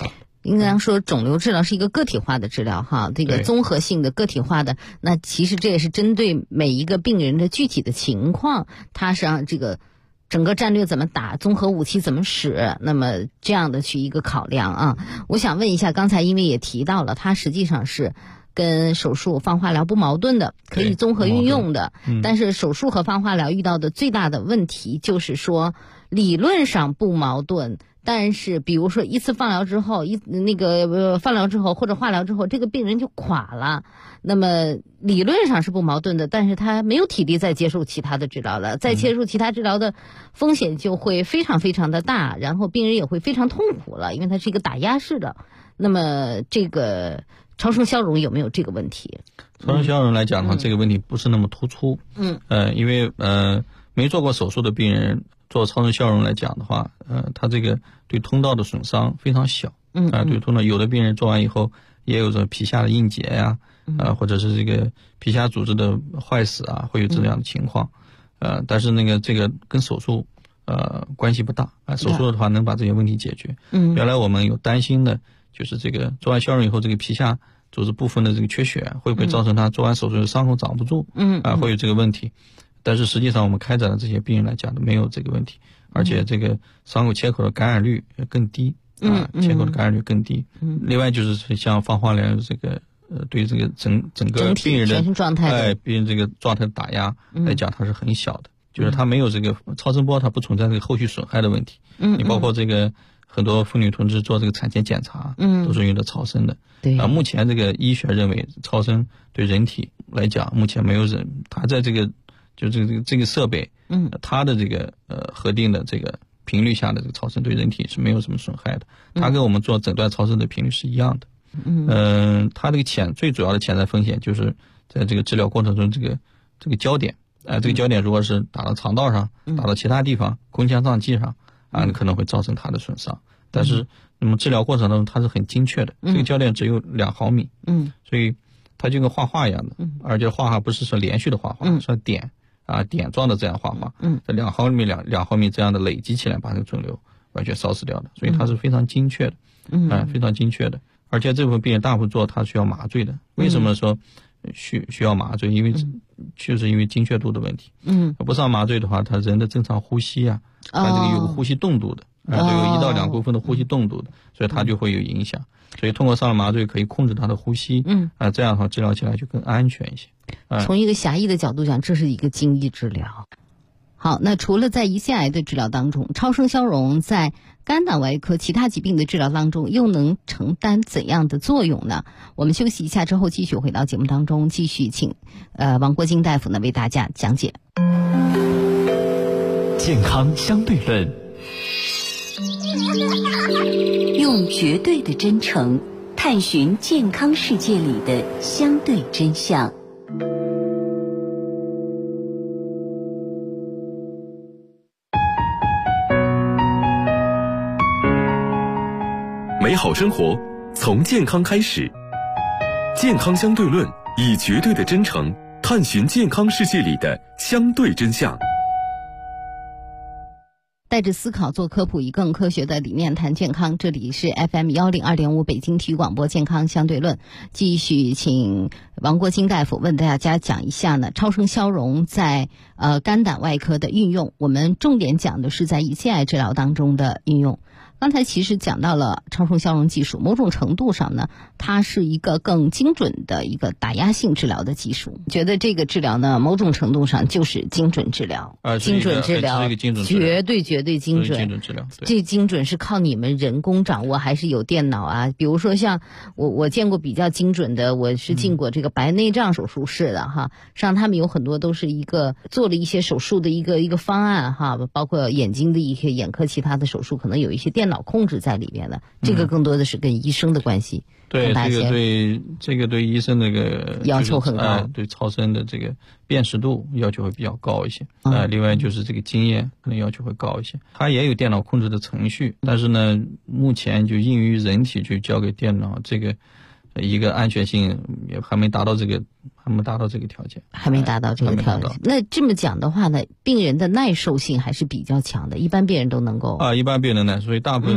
应该说肿瘤治疗是一个个体化的治疗哈，这个综合性的个体化的，那其实这也是针对每一个病人的具体的情况，它是让这个整个战略怎么打，综合武器怎么使，那么这样的去一个考量啊。我想问一下，刚才因为也提到了，它实际上是跟手术放化疗不矛盾的，可以综合运用的，但是手术和放化疗遇到的最大的问题就是说理论上不矛盾，但是比如说一次放疗之后，放疗之后或者化疗之后，这个病人就垮了，那么理论上是不矛盾的，但是他没有体力再接受其他的治疗了，再接受其他治疗的风险就会非常非常的大，然后病人也会非常痛苦了，因为它是一个打压式的。那么这个超声消融有没有这个问题？ 超声消融来讲的话，这个问题不是那么突出。因为没做过手术的病人做超声消融来讲的话，他这个对通道的损伤非常小。对通道，有的病人做完以后也有着皮下的硬结呀，或者是这个皮下组织的坏死啊，会有这样的情况。但是这个跟手术关系不大。手术的话能把这些问题解决。原来我们有担心的就是这个做完消融以后，这个皮下组织部分的这个缺血会不会造成他做完手术的伤口长不住？会有这个问题。但是实际上我们开展的这些病人来讲都没有这个问题，而且这个伤口切口的感染率更低。切口的感染率更低。另外就是像放化疗这个对这个整个病人的全身状态病人这个状态的打压来讲，它是很小的。就是它没有这个超声波，它不存在这个后续损害的问题。你包括这个很多妇女同志做这个产前检查，都是用的超声的。目前这个医学认为超声对人体来讲，目前没有人它在这个就这个设备，它的这个核定的这个频率下的这个超声对人体是没有什么损害的，它跟我们做诊断超声的频率是一样的。它这个最主要的潜在风险就是在这个治疗过程中，这个焦点，这个焦点如果是打到肠道上，打到其他地方，空腔脏器上可能会造成它的损伤。但是那么治疗过程中它是很精确的，这个焦点只有2毫米，所以它就跟画画一样的，而且画画不是说连续的画画，是点状的这样画画，这2毫米2毫米这样的累积起来，把这个肿瘤完全烧死掉的，所以它是非常精确的，非常精确的。而且这部分病人大部分做它需要麻醉的，为什么说需要麻醉？因为确实因为精确度的问题。不上麻醉的话，他人的正常呼吸啊，它这个有个呼吸动度的，都有1到2公分的呼吸动度的，所以它就会有影响。所以通过上了麻醉可以控制他的呼吸，这样的话治疗起来就更安全一些。 从一个狭义的角度讲，这是一个精益治疗。好，那除了在胰腺癌的治疗当中，超声消融在肝胆外科其他疾病的治疗当中又能承担怎样的作用呢？我们休息一下之后继续回到节目当中，继续请王国京大夫呢为大家讲解健康相对论， 用绝对的真诚探寻健康世界里的相对真相。 美好生活从健康开始，健康相对论以绝对的真诚探寻健康世界里的相对真相。 带着思考做科普，以更科学的理念谈健康。这里是 FM 102.5北京体育广播健康相对论，继续请王国京大夫为大家讲一下呢超声消融在肝胆外科的运用。我们重点讲的是在胰腺癌治疗当中的运用。刚才其实讲到了超声消融技术，某种程度上呢，它是一个更精准的一个打压性治疗的技术。觉得这个治疗呢，某种程度上就是精准治疗，精准治疗，绝对精准。 精准治疗， 这精准是靠你们人工掌握，还是有电脑啊？比如说像我见过比较精准的，我是进过这个白内障手术室的哈，实际上他们有很多都是一个做了一些手术的一个方案哈，包括眼睛的一些眼科其他的手术，可能有一些电脑控制在里面的，这个更多的是跟医生的关系。 对，这个对医生那个要求很高， 对超声的这个辨识度要求会比较高一些。另外就是这个经验可能要求会高一些。它也有电脑控制的程序，但是呢，目前就应于人体去交给电脑，这个一个安全性也还没达到这个条件， 还没达到这个条件。那这么讲的话呢，病人的耐受性还是比较强的，一般病人都能够一般病人耐受，所以大部分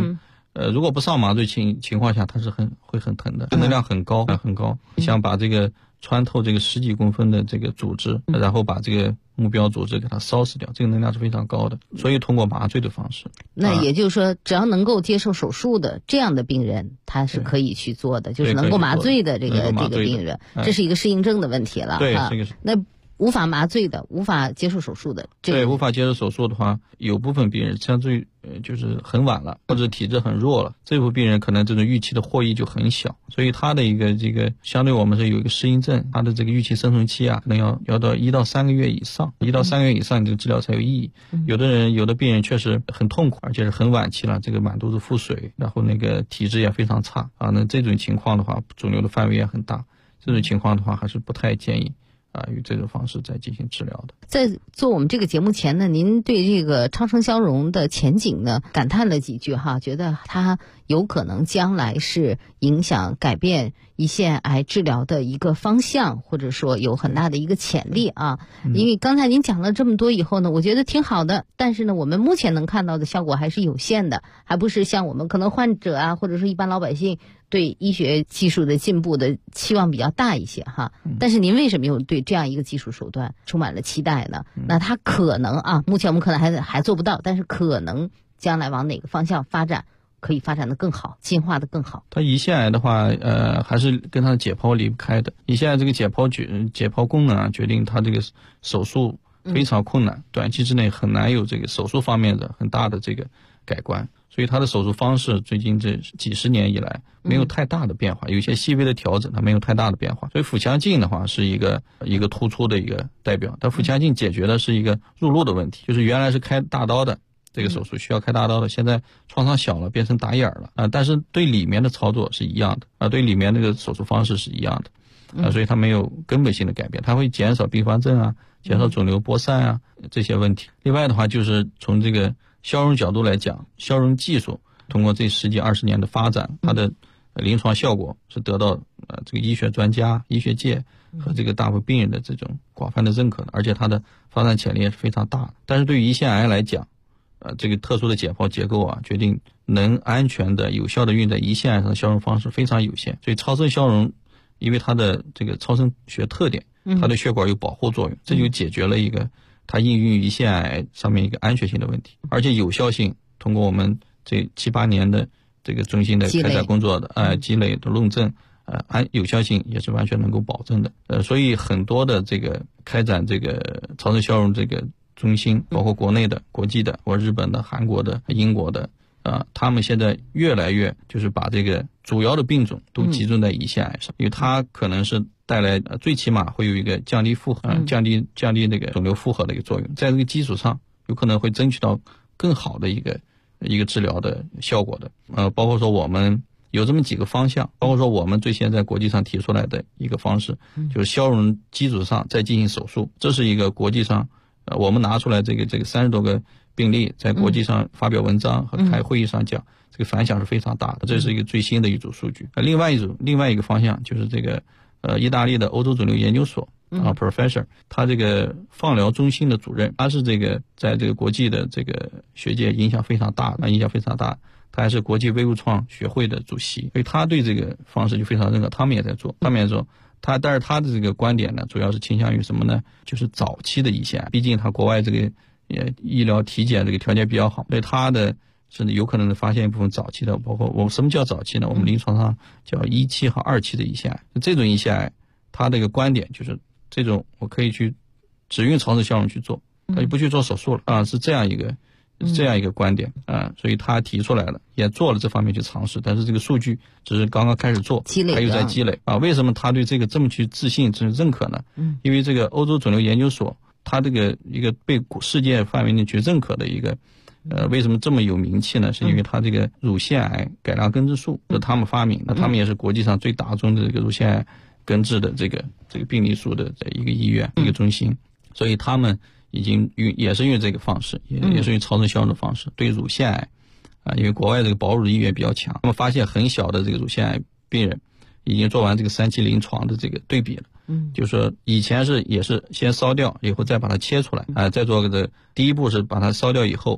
如果不上麻醉情况下，它是会很疼的，能量很高很高。想把这个穿透这个10几公分的这个组织，然后把这个目标组织给它烧死掉，这个能量是非常高的，所以通过麻醉的方式。 那也就是说，只要能够接受手术的这样的病人，他是可以去做的，就是能够麻醉的这个病人，这是一个适应症的问题了。 对，这个是。 那无法麻醉的、无法接受手术的， 对，无法接受手术的话，有部分病人相对就是很晚了，或者体质很弱了，这部分病人可能这种预期的获益就很小，所以他的一个这个相对我们是有一个适应症，他的这个预期生存期啊，可能要到1到3个月以上，1到3个月以上，这个治疗才有意义。有的病人确实很痛苦，而且是很晚期了，这个满肚子腹水，然后那个体质也非常差啊，那这种情况的话，肿瘤的范围也很大，这种情况的话还是不太建议与这种方式再进行治疗的。 在做我们这个节目前呢，您对这个昌生消融的前景呢感叹了几句哈，觉得它有可能将来是影响改变胰腺癌治疗的一个方向，或者说有很大的一个潜力啊。因为刚才您讲了这么多以后呢，我觉得挺好的，但是呢，我们目前能看到的效果还是有限的，还不是像我们可能患者啊，或者说一般老百姓对医学技术的进步的期望比较大一些哈。但是您为什么又对这样一个技术手段充满了期待呢？那它可能啊，目前我们可能还做不到，但是可能将来往哪个方向发展，可以发展的更好，进化的更好。 它胰腺癌的话，还是跟它的解剖离不开的。胰腺癌这个解剖功能啊，决定它这个手术非常困难，短期之内很难有这个手术方面的很大的这个改观。所以它的手术方式最近这几十年以来没有太大的变化，有一些细微的调整，它没有太大的变化。所以腹腔镜的话是一个突出的一个代表，但腹腔镜解决的是一个入路的问题，就是原来是开大刀的这个手术需要开大刀的，现在创伤小了变成打眼了但是对里面的操作是一样的对里面那个手术方式是一样的所以它没有根本性的改变，它会减少并发症减少肿瘤剥散这些问题。另外的话就是从这个消融角度来讲，消融技术通过这10几20年的发展，它的临床效果是得到这个医学专家、医学界和这个大部分病人的这种广泛的认可的，而且它的发展潜力也是非常大的。但是对于胰腺癌来讲，这个特殊的解剖结构决定能安全的、有效的用在胰腺癌上的消融方式非常有限。所以超声消融，因为它的这个超声学特点，它对血管有保护作用，这就解决了一个它应用于胰腺癌上面一个安全性的问题，而且有效性通过我们这7、8年的这个中心的开展工作的积累的论证，有效性也是完全能够保证的。所以很多的这个开展这个超声消融这个中心，包括国内的、国际的，或日本的、韩国的、英国的他们现在越来越就是把这个主要的病种都集中在胰腺癌上，因为它可能是带来最起码会有一个降低负荷、降低那个肿瘤负荷的一个作用，在这个基础上有可能会争取到更好的一个治疗的效果的。包括说我们有这么几个方向，包括说我们最先在国际上提出来的一个方式，就是消融基础上再进行手术，这是一个国际上我们拿出来这个30多个病例，在国际上发表文章和开会议上讲，这个反响是非常大的，这是一个最新的一组数据。另外一个方向就是这个意大利的欧洲肿瘤研究所professor， 他这个放疗中心的主任，他是这个在这个国际的这个学界影响非常大，他还是国际微物创学会的主席，所以他对这个方式就非常认可，他们也在做。但是他的这个观点呢，主要是倾向于什么呢？就是早期的胰腺癌，毕竟他国外这个医疗体检这个条件比较好，所以他的甚至有可能发现一部分早期的，包括我们什么叫早期呢？我们临床上叫1期和2期的胰腺癌。这种胰腺癌，他这个观点就是这种我可以去只用超声消融去做，他就不去做手术了是这样一个观点所以他提出来了，也做了这方面去尝试，但是这个数据只是刚刚开始做，还有在积累为什么他对这个这么去自信、这么认可呢？因为这个欧洲肿瘤研究所，它这个一个被世界范围内去认可的一个为什么这么有名气呢？是因为它这个乳腺癌改良根治术是他们发明的，他们也是国际上最大宗的这个乳腺癌根治的这个病例数的一个医院、一个中心，所以他们已经也是用这个方式，也是用超声消融的方式对乳腺癌因为国外这个保乳医院比较强，他们发现很小的这个乳腺癌病人已经做完这个3期临床的这个对比了。就是说以前也是先烧掉以后再把它切出来再做第一步是把它烧掉以后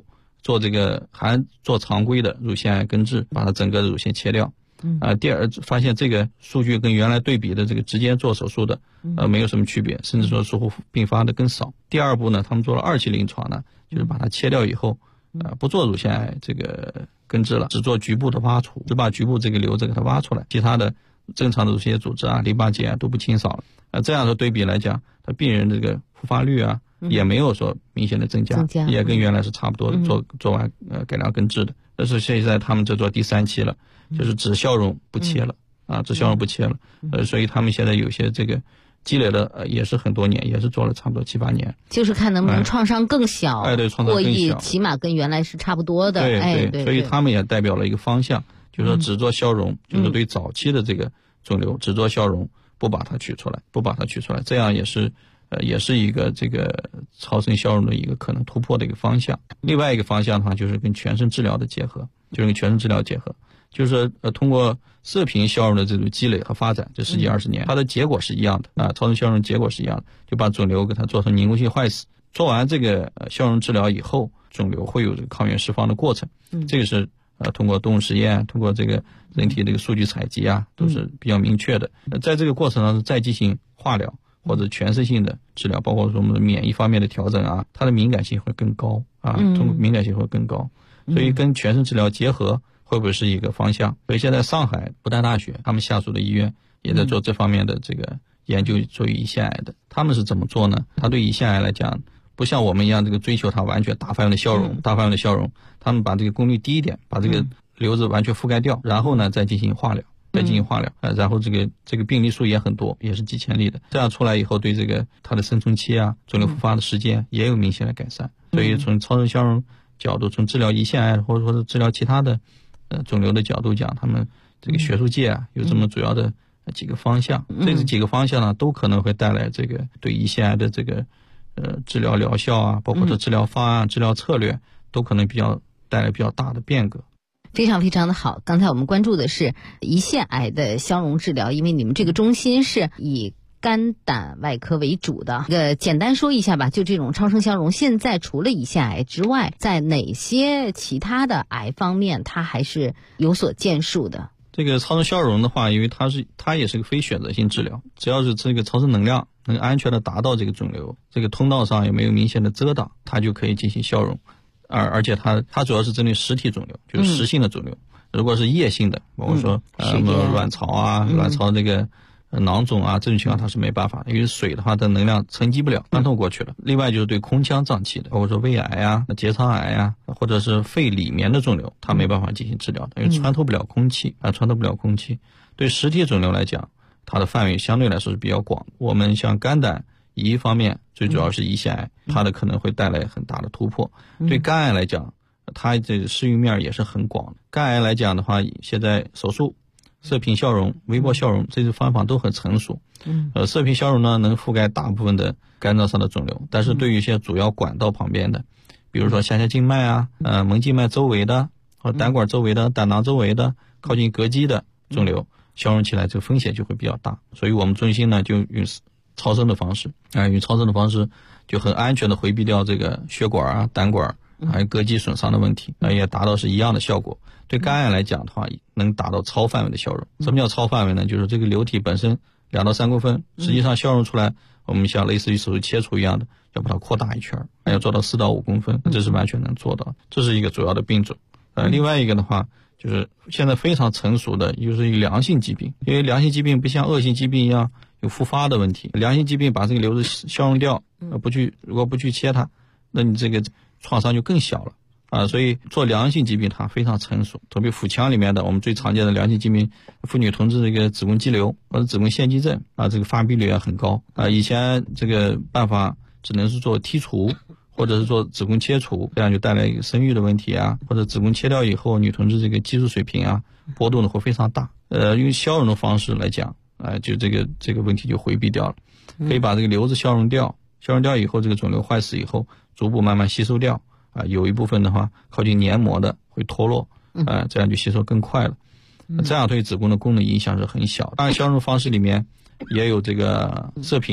做这个还做常规的乳腺癌根治，把它整个的乳腺切掉。第二发现这个数据跟原来对比的这个直接做手术的没有什么区别，甚至说术后并发的更少。第二步呢，他们做了2期临床呢，就是把它切掉以后，不做乳腺癌这个根治了，只做局部的挖除，只把局部这个瘤子给它挖出来，其他的正常的乳腺组织啊、淋巴结啊都不清扫了。这样的对比来讲，他病人这个复发率啊也没有说明显的增加，也跟原来是差不多的。做完改良根治的，但是现在他们这做第3期了，就是只消融不切了只消融不切了。所以他们现在有些这个积累了也是很多年，也是做了差不多7、8年， 就是看能不能创伤更小， 对，创伤更小， 起码跟原来是差不多的。 对，所以他们也代表了一个方向，就是说只做消融，就是对早期的这个肿瘤只做消融，不把它取出来，这样也是一个这个超声消融的一个可能突破的一个方向。另外一个方向的话，就是跟全身治疗的结合，就是说通过射频消融的这种积累和发展，这10几20年，它的结果是一样的超声消融结果是一样的，就把肿瘤给它做成凝固性坏死。做完这个消融治疗以后，肿瘤会有这个抗原释放的过程，这个是通过动物实验，通过这个人体这个数据采集啊，都是比较明确的。在这个过程当中再进行化疗或者全身性的治疗，包括说我们的免疫方面的调整啊，它的敏感性会更高敏感性会更高，所以跟全身治疗结合会不会是一个方向？所以现在上海复旦大学他们下属的医院也在做这方面的这个研究，做胰腺癌的。他们是怎么做呢？他对胰腺癌来讲，不像我们一样这个追求它完全大范围的消融，他们把这个功率低一点，把这个瘤子完全覆盖掉，然后呢再进行化疗，然后这个病例数也很多，也是几千例的。这样出来以后，对这个它的生存期啊、肿瘤复发的时间也有明显的改善。所以从超声消融角度，从治疗胰腺癌或者说是治疗其他的肿瘤的角度讲，他们这个学术界啊有这么主要的几个方向。这几个方向呢，都可能会带来这个对胰腺癌的这个治疗疗效啊，包括这治疗方案、治疗策略，都可能带来比较大的变革。 非常非常的好。刚才我们关注的是胰腺癌的消融治疗，因为你们这个中心是以肝胆外科为主的。简单说一下吧，就这种超声消融，现在除了胰腺癌之外，在哪些其他的癌方面它还是有所建树的？ 这个超声消融的话，因为它也是个非选择性治疗，只要是这个超声能量能安全的达到这个肿瘤这个通道上也没有明显的遮挡，它就可以进行消融。而且它主要是针对实体肿瘤，就是实性的肿瘤。如果是液性的，包括说卵巢啊、卵巢这个囊肿啊，这种情况它是没办法的，因为水的话它能量沉积不了，穿透过去了。另外就是对空腔脏器的，包括说胃癌啊、结肠癌啊，或者是肺里面的肿瘤，它没办法进行治疗的，因为穿透不了空气。对实体肿瘤来讲，它的范围相对来说是比较广。我们像肝胆胰方面，最主要是胰腺癌，它的可能会带来很大的突破。对肝癌来讲，它这个适用面也是很广的。肝癌来讲的话，现在手术、射频消融、微波消融这些方法都很成熟。射频消融呢能覆盖大部分的肝脏上的肿瘤，但是对于一些主要管道旁边的，比如说下腔静脉啊、门静脉周围的，或者胆管周围的、胆囊周围的、靠近膈肌的肿瘤，消融起来这个风险就会比较大。所以我们中心呢就用超声的方式就很安全的回避掉这个血管啊、胆管还有膈肌损伤的问题，也达到是一样的效果。对肝癌来讲的话，能达到超范围的消融。什么叫超范围呢？就是这个瘤体本身2到3公分，实际上消融出来，我们像类似于手术切除一样的，要把它扩大一圈，还要做到4到5公分，这是完全能做到。这是一个主要的病种。另外一个的话，就是现在非常成熟的，就是良性疾病，因为良性疾病不像恶性疾病一样有复发的问题。良性疾病把这个瘤子消融掉，如果不去切它，那你这个创伤就更小了所以做良性疾病它非常成熟。特别腹腔里面的我们最常见的良性疾病，妇女同志这个子宫肌瘤或者子宫腺肌症这个发病率也很高以前这个办法只能是做剔除或者是做子宫切除，这样就带来一个生育的问题或者子宫切掉以后女同志这个激素水平波动的会非常大。用消融的方式来讲就这个问题就回避掉了。可以把这个瘤子消融掉以后，这个肿瘤坏死以后逐步慢慢吸收掉有一部分的话靠近黏膜的会脱落这样就吸收更快了。这样对子宫的功能影响是很小。当然消融方式里面也有这个射频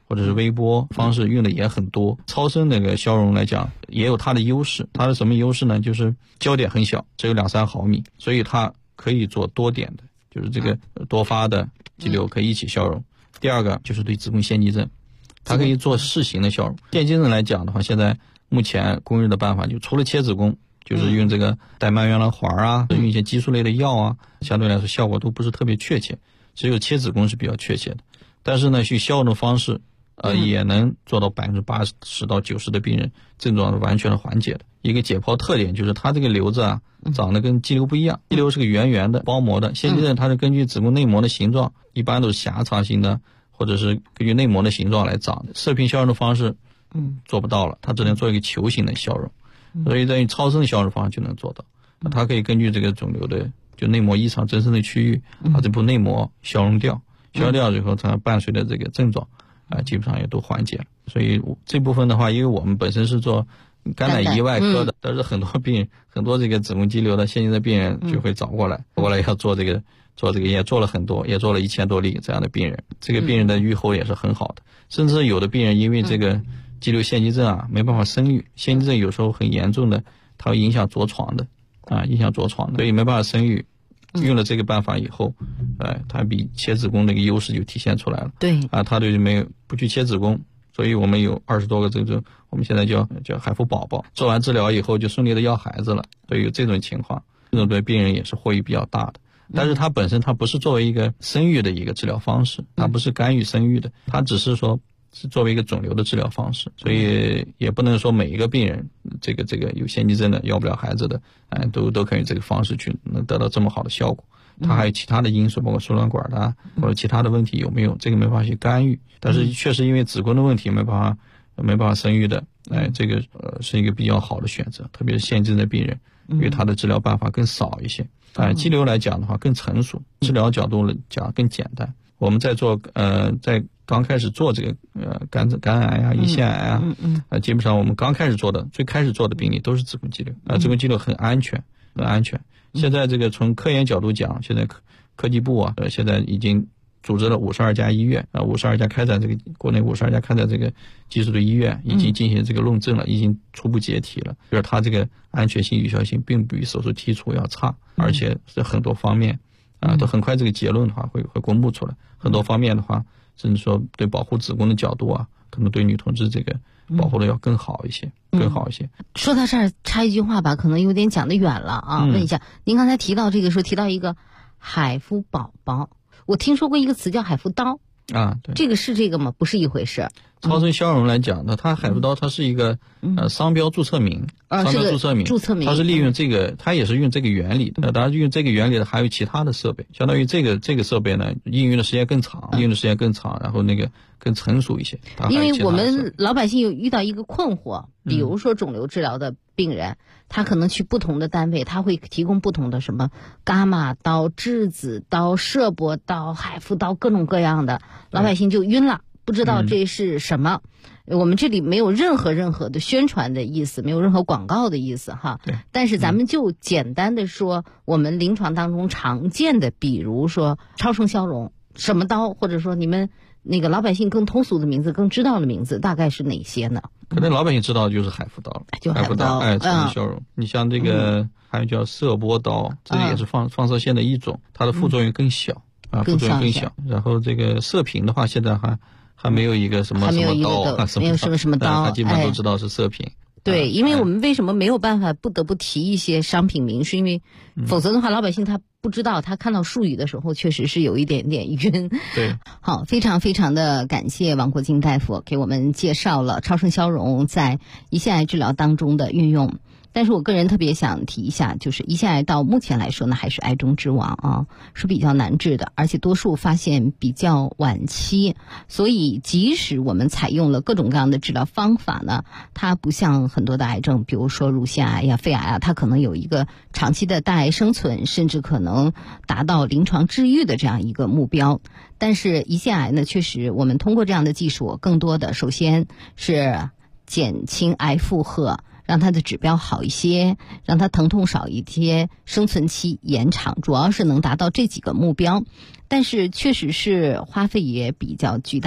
或者是微波方式用的也很多。超声那个消融来讲也有它的优势，它的什么优势呢？就是焦点很小，只有2-3毫米，所以它可以做多点的，就是这个多发的肌瘤可以一起消融。第二个就是对子宫腺肌症，它可以做试行的消融。腺肌症来讲的话，现在目前公认的办法就除了切子宫，就是用这个代麦原来环啊，用一些激素类的药啊，相对来说效果都不是特别确切，只有切子宫是比较确切的。但是呢，去消融的方式也能做到80%到90%的病人症状是完全的缓解的。一个解剖特点就是它这个瘤子啊长得跟肌瘤不一样，肌瘤是个圆圆的包膜的，腺肌症它是根据子宫内膜的形状，一般都是狭长型的，或者是根据内膜的形状来长的。射频消融的方式做不到了，它只能做一个球形的消融，所以在于超声的消融方式就能做到。它可以根据这个肿瘤的就内膜异常增生的区域，把这部内膜消融掉，消融掉以后它伴随的这个症状基本上也都缓解了。所以这部分的话，因为我们本身是做肝胆胰外科的，但是很多病人，很多这个子宫肌瘤的腺肌症病人就会找过来要做这个也做了很多，也做了1000多例这样的病人，这个病人的预后也是很好的。甚至有的病人因为这个肌瘤腺肌症没办法生育，腺肌症有时候很严重的，它会影响着床的所以没办法生育。用了这个办法以后，它比切子宫那个优势就体现出来了。 对它就不去切子宫，所以我们有20多个这种我们现在叫海福宝宝，做完治疗以后就顺利的要孩子了。所以有这种情况，这种对病人也是获益比较大的。但是它本身它不是作为一个生育的一个治疗方式，它不是干预生育的，它只是说是作为一个肿瘤的治疗方式，所以也不能说每一个病人这个有腺肌症的要不了孩子的，都可以这个方式去能得到这么好的效果。它还有其他的因素，包括输卵管的或者其他的问题有没有，这个没办法去干预。但是确实因为子宫的问题没办法生育的，这个是一个比较好的选择，特别是腺肌症的病人，因为它的治疗办法更少一些。肌瘤来讲的话更成熟，治疗角度讲更简单。我们在刚开始做这个肝癌胰腺癌基本上我们最开始做的病例都是子宫肌瘤子宫肌瘤很安全。现在这个从科研角度讲，现在科技部现在已经组织了52家医院，52家开展这个国内52家开展这个技术的医院已经进行这个论证了，已经初步解体了，就是它这个安全性有效性并比手术剔除要差，而且是很多方面都很快这个结论的话会公布出来，很多方面的话甚至说对保护子宫的角度可能对女同志这个保护的要更好一些。 说到这儿插一句话吧，可能有点讲得远了问一下，您刚才提到提到一个海福宝宝，我听说过一个词叫海福刀对， 这个是这个吗？不是一回事。 超声消融来讲呢，它海福刀它是一个商标注册名，商标注册名，它是利用这个，它也是用这个原理的。当然用这个原理的还有其他的设备，相当于这个设备呢应用的时间更长，然后那个更成熟一些。 因为我们老百姓有遇到一个困惑，比如说肿瘤治疗的病人，他可能去不同的单位，他会提供不同的什么伽马刀、质子刀、射波刀、海福刀，各种各样的，老百姓就晕了。不知道这是什么，我们这里没有任何的宣传的意思，没有任何广告的意思对。 但是咱们就简单的说，我们临床当中常见的，比如说超声消融什么刀，或者说你们那个老百姓更通俗的名字、更知道的名字，大概是哪些呢？ 可能老百姓知道就是海福刀了， 就海福刀， 超声消融。你像这个还有叫射波刀，这也是放射线的一种，它的副作用更小副作用更小。然后这个射频的话，现在还没有一个什么刀， 没有什么刀， 他基本上都知道是射频。 对，因为我们为什么没有办法不得不提一些商品名，是因为否则的话老百姓他不知道，他看到术语的时候确实是有一点点晕。 对， 好，非常非常的感谢王国金大夫给我们介绍了超声消融在胰腺癌治疗当中的运用。但是我个人特别想提一下，就是胰腺癌到目前来说呢，还是癌中之王是比较难治的，而且多数发现比较晚期。所以即使我们采用了各种各样的治疗方法呢，它不像很多的癌症，比如说乳腺癌肺癌它可能有一个长期的大癌生存，甚至可能达到临床治愈的这样一个目标。但是胰腺癌呢，确实我们通过这样的技术，更多的首先是减轻癌负荷，让它的指标好一些，让它疼痛少一些，生存期延长，主要是能达到这几个目标。但是确实是花费也比较巨大，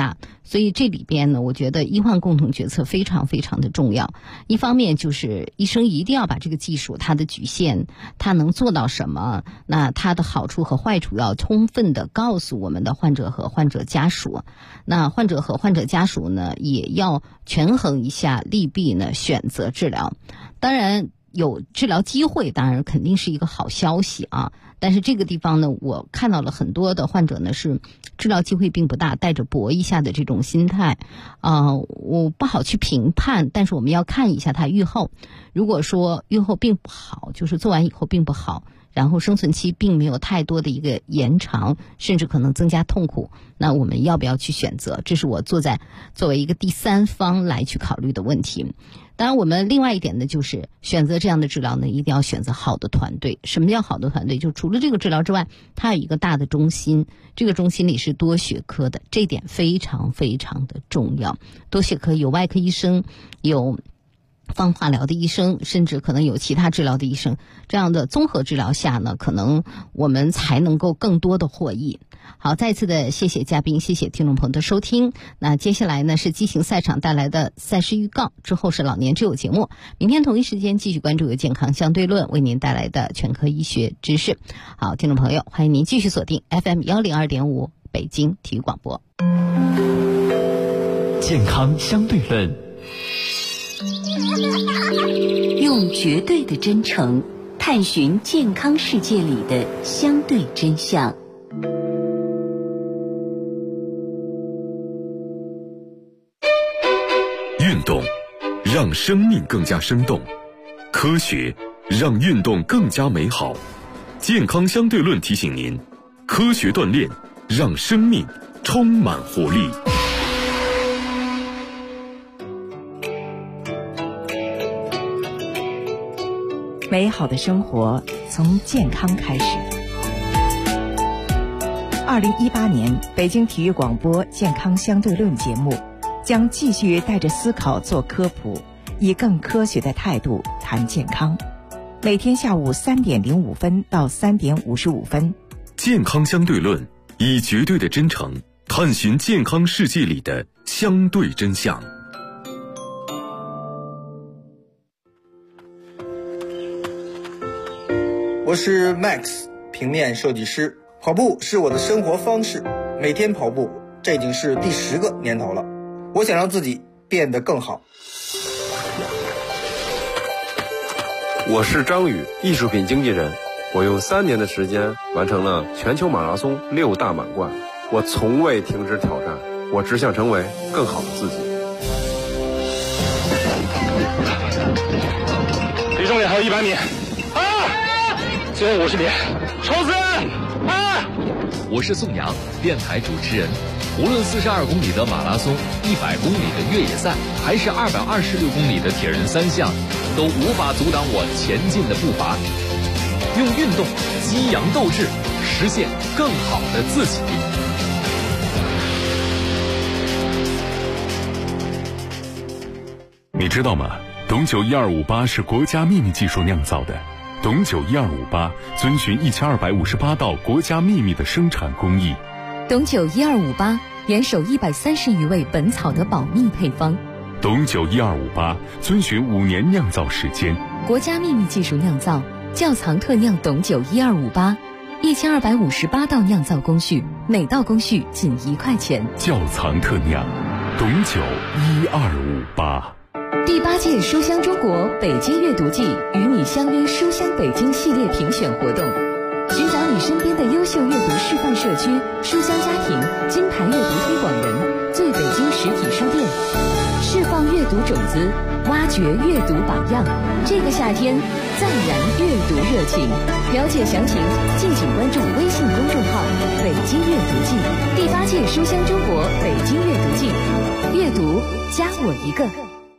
所以这里边呢，我觉得医患共同决策非常非常的重要。一方面就是医生一定要把这个技术它的局限，它能做到什么，那它的好处和坏处要充分的告诉我们的患者和患者家属。那患者和患者家属呢，也要权衡一下利弊呢，选择治疗。当然有治疗机会，当然肯定是一个好消息啊。但是这个地方呢，我看到了很多的患者呢是治疗机会并不大，带着搏一下的这种心态，我不好去评判，但是我们要看一下他预后。如果说预后并不好，就是做完以后并不好，然后生存期并没有太多的一个延长，甚至可能增加痛苦，那我们要不要去选择？这是我作为一个第三方来去考虑的问题。当然我们另外一点呢，就是选择这样的治疗呢，一定要选择好的团队。什么叫好的团队？就除了这个治疗之外，它有一个大的中心，这个中心里是多学科的，这点非常非常的重要。多学科有外科医生，有放化疗的医生，甚至可能有其他治疗的医生，这样的综合治疗下呢，可能我们才能够更多的获益。好，再次的谢谢嘉宾，谢谢听众朋友的收听。那接下来呢是激情赛场带来的赛事预告，之后是老年之友节目。明天同一时间继续关注由健康相对论为您带来的全科医学知识。好，听众朋友，欢迎您继续锁定 FM 102.5北京体育广播。 健康相对论， 用绝对的真诚探寻健康世界里的相对真相。 运动让生命更加生动，科学让运动更加美好。健康相对论提醒您，科学锻炼让生命充满活力。 美好的生活从健康开始。2018年北京体育广播健康相对论节目将继续带着思考做科普，以更科学的态度谈健康。每天下午3点05分到3点55分， 健康相对论以绝对的真诚探寻健康世界里的相对真相。 我是 Max， 平面设计师。跑步是我的生活方式，每天跑步，这已经是第10个年头了。我想让自己变得更好。 我是张宇，艺术品经纪人。我用3年的时间完成了全球马拉松6大满贯。我从未停止挑战，我只想成为更好的自己。 离终点还有100米。最后50米，冲刺！ 我是宋阳，电台主持人。无论42公里的马拉松、100公里的越野赛，还是226公里的铁人3项，都无法阻挡我前进的步伐。用运动激扬斗志，实现更好的自己。 你知道吗？董酒1258是国家秘密技术酿造的。董酒1258遵循1258道国家秘密的生产工艺。 董酒1258严守130余味本草的保密配方。 董酒1258遵循5年酿造时间， 国家秘密技术酿造，窖藏特酿董酒1258，1258道酿造工序，每道工序仅1块钱。 窖藏特酿，董酒1258。 第8届书香中国北京阅读季与你相约书香北京系列评选活动，寻找你身边的优秀阅读示范社区、书香家庭、金牌阅读推广人、最北京实体书店，释放阅读种子，挖掘阅读榜样。这个夏天，再燃阅读热情。了解详情，敬请关注微信公众号“北京阅读季”。第8届书香中国北京阅读季，阅读加我一个。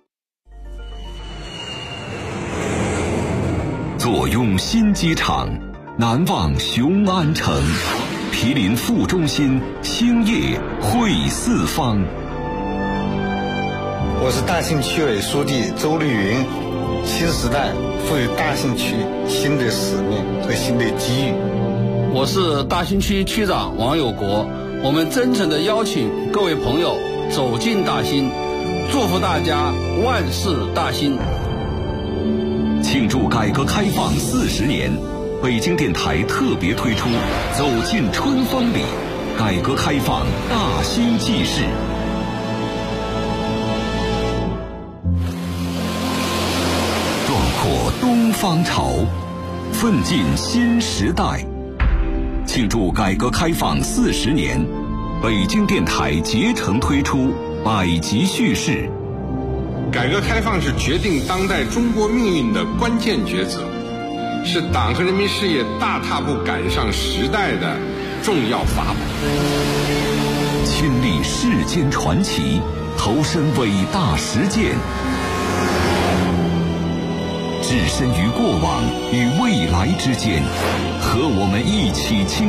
坐拥新机场，难忘雄安城，毗邻副中心，兴业汇四方。 我是大兴区委书记周丽云。新时代赋予大兴区新的使命和新的机遇。 我是大兴区区长王有国。我们真诚地邀请各位朋友走进大新，祝福大家万事大新。 庆祝改革开放40年，北京电台特别推出《走进春风里》，改革开放大新纪事。壮阔东方潮，奋进新时代。庆祝改革开放40年，北京电台竭诚推出百集叙事。 改革开放是决定当代中国命运的关键抉择，是党和人民事业大踏步赶上时代的重要法宝。 亲历世间传奇，投身伟大实践，置身于过往与未来之间，和我们一起